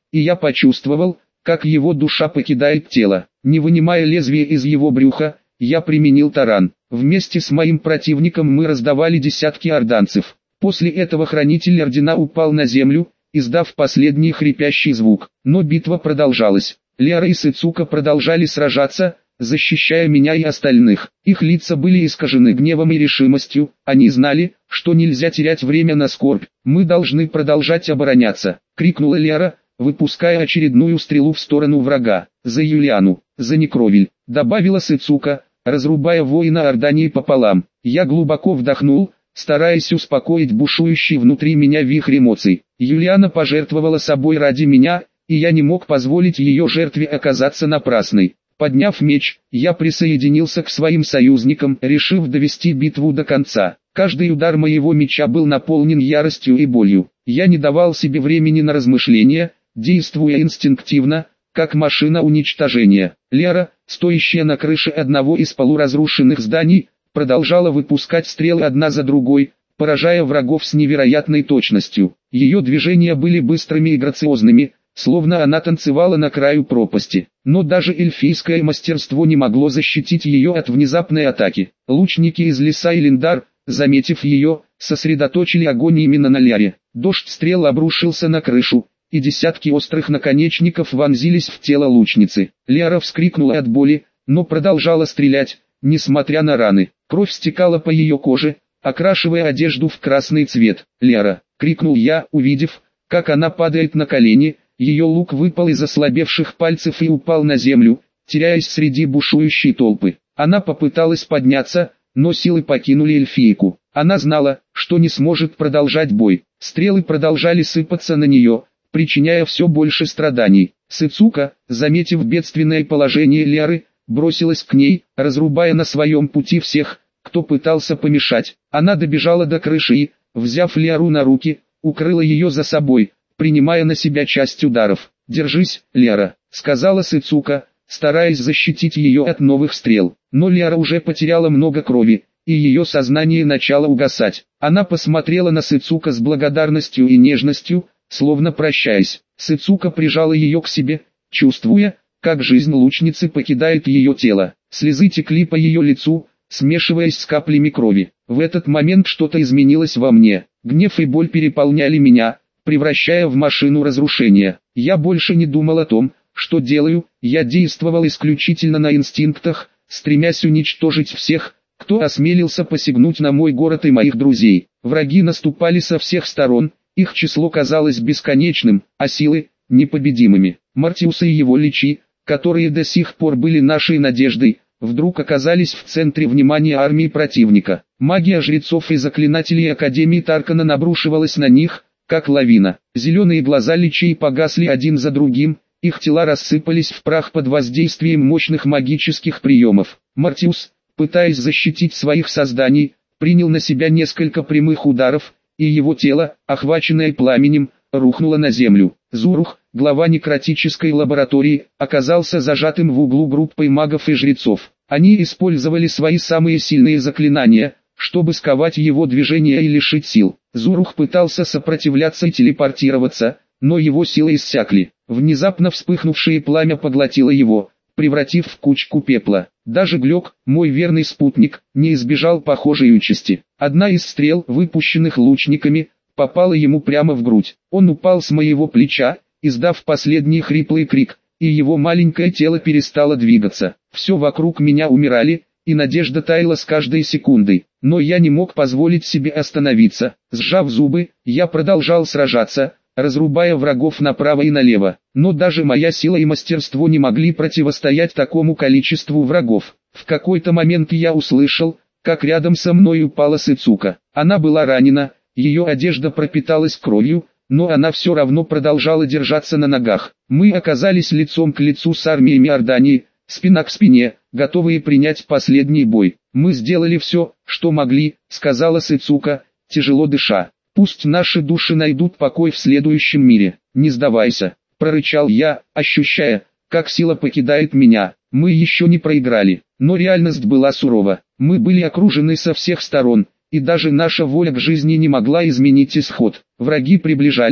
и я почувствовал, как его душа покидает тело. Не вынимая лезвие из его брюха, я применил таран. Вместе с моим противником мы раздавали десятки орданцев. После этого хранитель ордена упал на землю, издав последний хрипящий звук. Но битва продолжалась. Лиара и Сэцука продолжали сражаться, защищая меня и остальных. Их лица были искажены гневом и решимостью, они знали, что нельзя терять время на скорбь. «Мы должны продолжать обороняться», — крикнула Лиара, выпуская очередную стрелу в сторону врага. «За Юлиану, за Некровель», — добавила Сэцука, разрубая воина Ордании пополам. Я глубоко вдохнул, стараясь успокоить бушующий внутри меня вихрь эмоций. Юлиана пожертвовала собой ради меня, и я не мог позволить ее жертве оказаться напрасной. Подняв меч, я присоединился к своим союзникам, решив довести битву до конца. Каждый удар моего меча был наполнен яростью и болью. Я не давал себе времени на размышления, действуя инстинктивно, как машина уничтожения. Лиара, стоящая на крыше одного из полуразрушенных зданий, продолжала выпускать стрелы одна за другой, поражая врагов с невероятной точностью. Ее движения были быстрыми и грациозными, словно она танцевала на краю пропасти. Но даже эльфийское мастерство не могло защитить ее от внезапной атаки. Лучники из леса Элиндар, заметив ее, сосредоточили огонь именно на Лиаре. Дождь стрел обрушился на крышу, и десятки острых наконечников вонзились в тело лучницы. Лиара вскрикнула от боли, но продолжала стрелять, несмотря на раны. Кровь стекала по ее коже, окрашивая одежду в красный цвет. «Лиара!» — крикнул я, увидев, как она падает на колени. Ее лук выпал из ослабевших пальцев и упал на землю, теряясь среди бушующей толпы. Она попыталась подняться, но силы покинули эльфийку. Она знала, что не сможет продолжать бой. Стрелы продолжали сыпаться на нее, причиняя все больше страданий. Сэцука, заметив бедственное положение Лиары, бросилась к ней, разрубая на своем пути всех, кто пытался помешать. Она добежала до крыши и, взяв Лиару на руки, укрыла ее за собой, принимая на себя часть ударов. «Держись, Лиара», — сказала Сэцука, стараясь защитить ее от новых стрел. Но Лиара уже потеряла много крови, и ее сознание начало угасать. Она посмотрела на Сэцука с благодарностью и нежностью, словно прощаясь. Сэцука прижала ее к себе, чувствуя, как жизнь лучницы покидает ее тело. Слезы текли по ее лицу, смешиваясь с каплями крови. В этот момент что-то изменилось во мне. Гнев и боль переполняли меня, превращая в машину разрушения. Я больше не думал о том, что делаю, я действовал исключительно на инстинктах, стремясь уничтожить всех, кто осмелился посягнуть на мой город и моих друзей. Враги наступали со всех сторон, их число казалось бесконечным, а силы – непобедимыми. Мартиус и его личи, которые до сих пор были нашей надеждой, вдруг оказались в центре внимания армии противника. Магия жрецов и заклинателей Академии Таркана набрушивалась на них, как лавина. Зеленые глаза личей погасли один за другим, их тела рассыпались в прах под воздействием мощных магических приемов. Мартиус, пытаясь защитить своих созданий, принял на себя несколько прямых ударов, и его тело, охваченное пламенем, рухнуло на землю. Зурух, глава некротической лаборатории, оказался зажатым в углу группой магов и жрецов. Они использовали свои самые сильные заклинания, чтобы сковать его движения и лишить сил. Зурух пытался сопротивляться и телепортироваться, но его силы иссякли. Внезапно вспыхнувшее пламя поглотило его, превратив в кучку пепла. Даже Глёк, мой верный спутник, не избежал похожей участи. Одна из стрел, выпущенных лучниками, попала ему прямо в грудь. Он упал с моего плеча, издав последний хриплый крик, и его маленькое тело перестало двигаться. Все вокруг меня умирали, и надежда таяла с каждой секундой. Но я не мог позволить себе остановиться. Сжав зубы, я продолжал сражаться, разрубая врагов направо и налево. Но даже моя сила и мастерство не могли противостоять такому количеству врагов. В какой-то момент я услышал, как рядом со мной упала Сэцука. Она была ранена, ее одежда пропиталась кровью, но она все равно продолжала держаться на ногах. Мы оказались лицом к лицу с армиями Ордании, спина к спине, готовые принять последний бой. «Мы сделали все, что могли», — сказала Сэцука, тяжело дыша. «Пусть наши души найдут покой в следующем мире. Не сдавайся», — прорычал я, ощущая, как сила покидает меня. Мы еще не проиграли, но реальность была сурова. Мы были окружены со всех сторон, и даже наша воля к жизни не могла изменить исход. Враги приближались,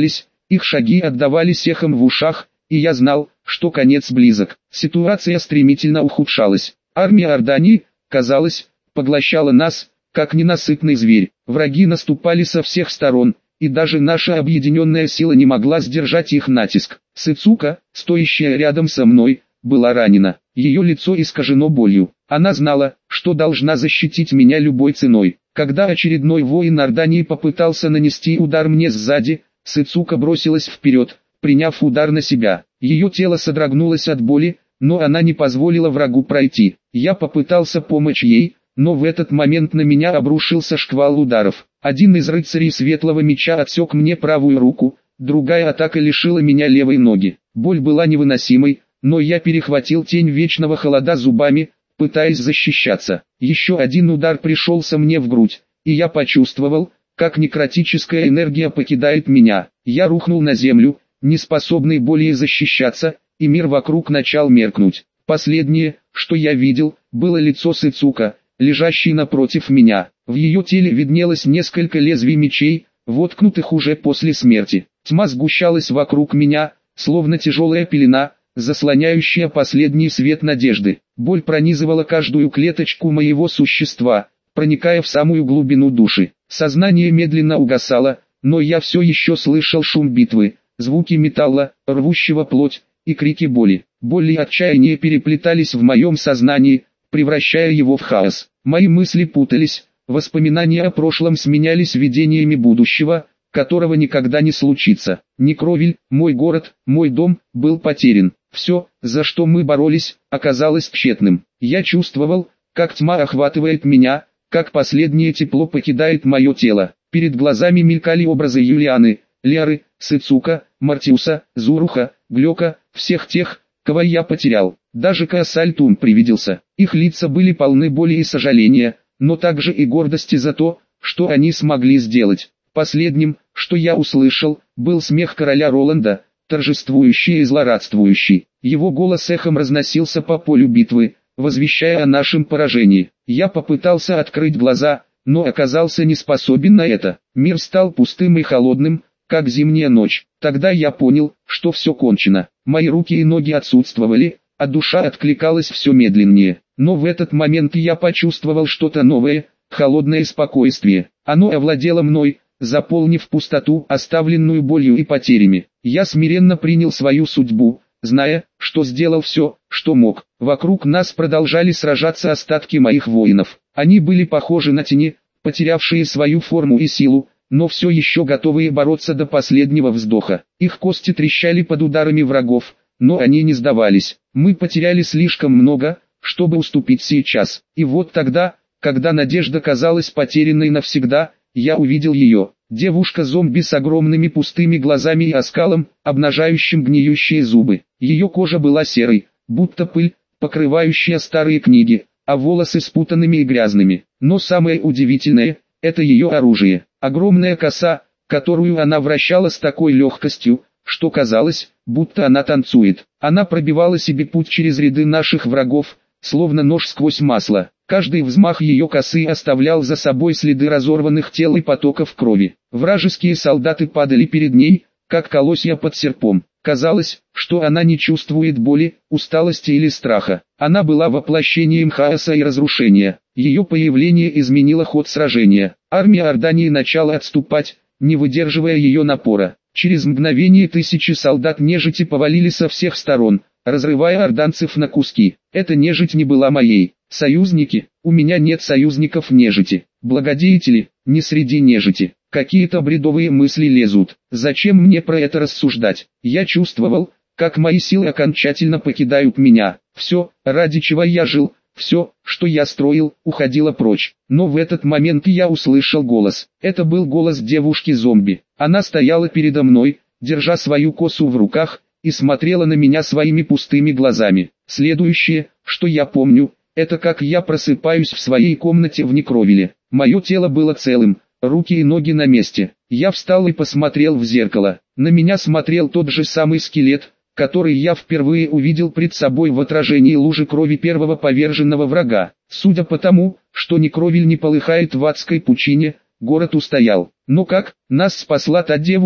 Их шаги отдавались эхом в ушах, и я знал, что конец близок. Ситуация стремительно ухудшалась. Армия Иордании, казалось, поглощала нас, как ненасытный зверь. Враги наступали со всех сторон, и даже наша объединенная сила не могла сдержать их натиск. Сыцука, стоящая рядом со мной, была ранена. Ее лицо искажено болью. Она знала, что должна защитить меня любой ценой. Когда очередной воин Иордании попытался нанести удар мне сзади, Сыцука бросилась вперед, приняв удар на себя. Ее тело содрогнулось от боли, но она не позволила врагу пройти. Я попытался помочь ей, но в этот момент на меня обрушился шквал ударов. Один из рыцарей Светлого Меча отсек мне правую руку, другая атака лишила меня левой ноги. Боль была невыносимой, но я перехватил тень вечного холода зубами, пытаясь защищаться. Еще один удар пришелся мне в грудь, и я почувствовал, как некротическая энергия покидает меня. Я рухнул на землю, не способный более защищаться, и мир вокруг начал меркнуть. Последнее, что я видел, было лицо Сыцука, лежащей напротив меня. В ее теле виднелось несколько лезвий мечей, воткнутых уже после смерти. Тьма сгущалась вокруг меня, словно тяжелая пелена, заслоняющая последний свет надежды. Боль пронизывала каждую клеточку моего существа, проникая в самую глубину души. Сознание медленно угасало, но я все еще слышал шум битвы, звуки металла, рвущего плоть, и крики боли. Боль и отчаяние переплетались в моем сознании, превращая его в хаос. Мои мысли путались, воспоминания о прошлом сменялись видениями будущего, которого никогда не случится. Некровиль, мой город, мой дом, был потерян. Все, за что мы боролись, оказалось тщетным. Я чувствовал, как тьма охватывает меня, как последнее тепло покидает мое тело. Перед глазами мелькали образы Юлианы, Лиары, Сыцука, Мартиуса, Зуруха, Глёка, всех тех, кого я потерял. Даже Каасальтун привиделся. Их лица были полны боли и сожаления, но также и гордости за то, что они смогли сделать. Последним, что я услышал, был смех короля Роланда, торжествующий и злорадствующий. Его голос эхом разносился по полю битвы, возвещая о нашем поражении. Я попытался открыть глаза, но оказался не способен на это. Мир стал пустым и холодным, как зимняя ночь. Тогда я понял, что все кончено. Мои руки и ноги отсутствовали, а душа откликалась все медленнее. Но в этот момент я почувствовал что-то новое, холодное спокойствие. Оно овладело мной, заполнив пустоту, оставленную болью и потерями. Я смиренно принял свою судьбу, зная, что сделал все, что мог. Вокруг нас продолжали сражаться остатки моих воинов. Они были похожи на тени, потерявшие свою форму и силу, но все еще готовые бороться до последнего вздоха. Их кости трещали под ударами врагов, но они не сдавались. Мы потеряли слишком много, чтобы уступить сейчас. И вот тогда, когда надежда казалась потерянной навсегда, я увидел ее. Девушка-зомби с огромными пустыми глазами и оскалом, обнажающим гниющие зубы. Ее кожа была серой, будто пыль, покрывающая старые книги, а волосы спутанными и грязными. Но самое удивительное – это ее оружие. Огромная коса, которую она вращала с такой легкостью, что казалось, будто она танцует. Она пробивала себе путь через ряды наших врагов, словно нож сквозь масло. Каждый взмах ее косы оставлял за собой следы разорванных тел и потоков крови. Вражеские солдаты падали перед ней, как колосья под серпом. Казалось, что она не чувствует боли, усталости или страха. Она была воплощением хаоса и разрушения. Ее появление изменило ход сражения. Армия Иордании начала отступать, не выдерживая ее напора. Через мгновение тысячи солдат нежити повалили со всех сторон, разрывая орданцев на куски. Эта нежить не была моей. Союзники, у меня нет союзников нежити. Благодетели, не среди нежити. Какие-то бредовые мысли лезут. Зачем мне про это рассуждать? Я чувствовал, как мои силы окончательно покидают меня. Все, ради чего я жил, все, что я строил, уходило прочь. Но в этот момент я услышал голос. Это был голос девушки-зомби. Она стояла передо мной, держа свою косу в руках, и смотрела на меня своими пустыми глазами. Следующее, что я помню, это как я просыпаюсь в своей комнате в Некровиле. Мое тело было целым, руки и ноги на месте. Я встал и посмотрел в зеркало. На меня смотрел тот же самый скелет, который я впервые увидел пред собой в отражении лужи крови первого поверженного врага. Судя по тому, что Некровиль не полыхает в адской пучине, город устоял. Но как? Нас спасла та девушка.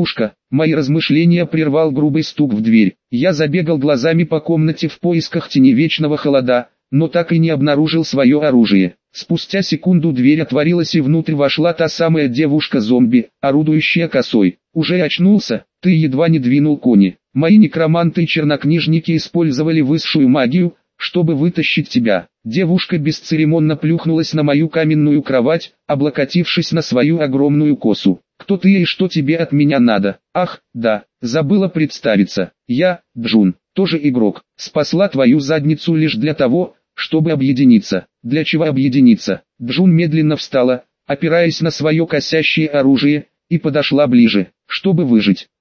Мои размышления прервал грубый стук в дверь. Я забегал глазами по комнате в поисках тени вечного холода, но так и не обнаружил свое оружие. Спустя секунду дверь отворилась и внутрь вошла та самая девушка-зомби, орудующая косой. «Уже очнулся? Ты едва не двинул кони. Мои некроманты и чернокнижники использовали высшую магию, чтобы вытащить тебя». Девушка бесцеремонно плюхнулась на мою каменную кровать, облокотившись на свою огромную косу. «Кто ты и что тебе от меня надо?» «Ах, да, забыла представиться. Я, Джун, тоже игрок. Спасла твою задницу лишь для того, чтобы объединиться». «Для чего объединиться?» Джун медленно встала, опираясь на свое косящее оружие, и подошла ближе. «Чтобы выжить.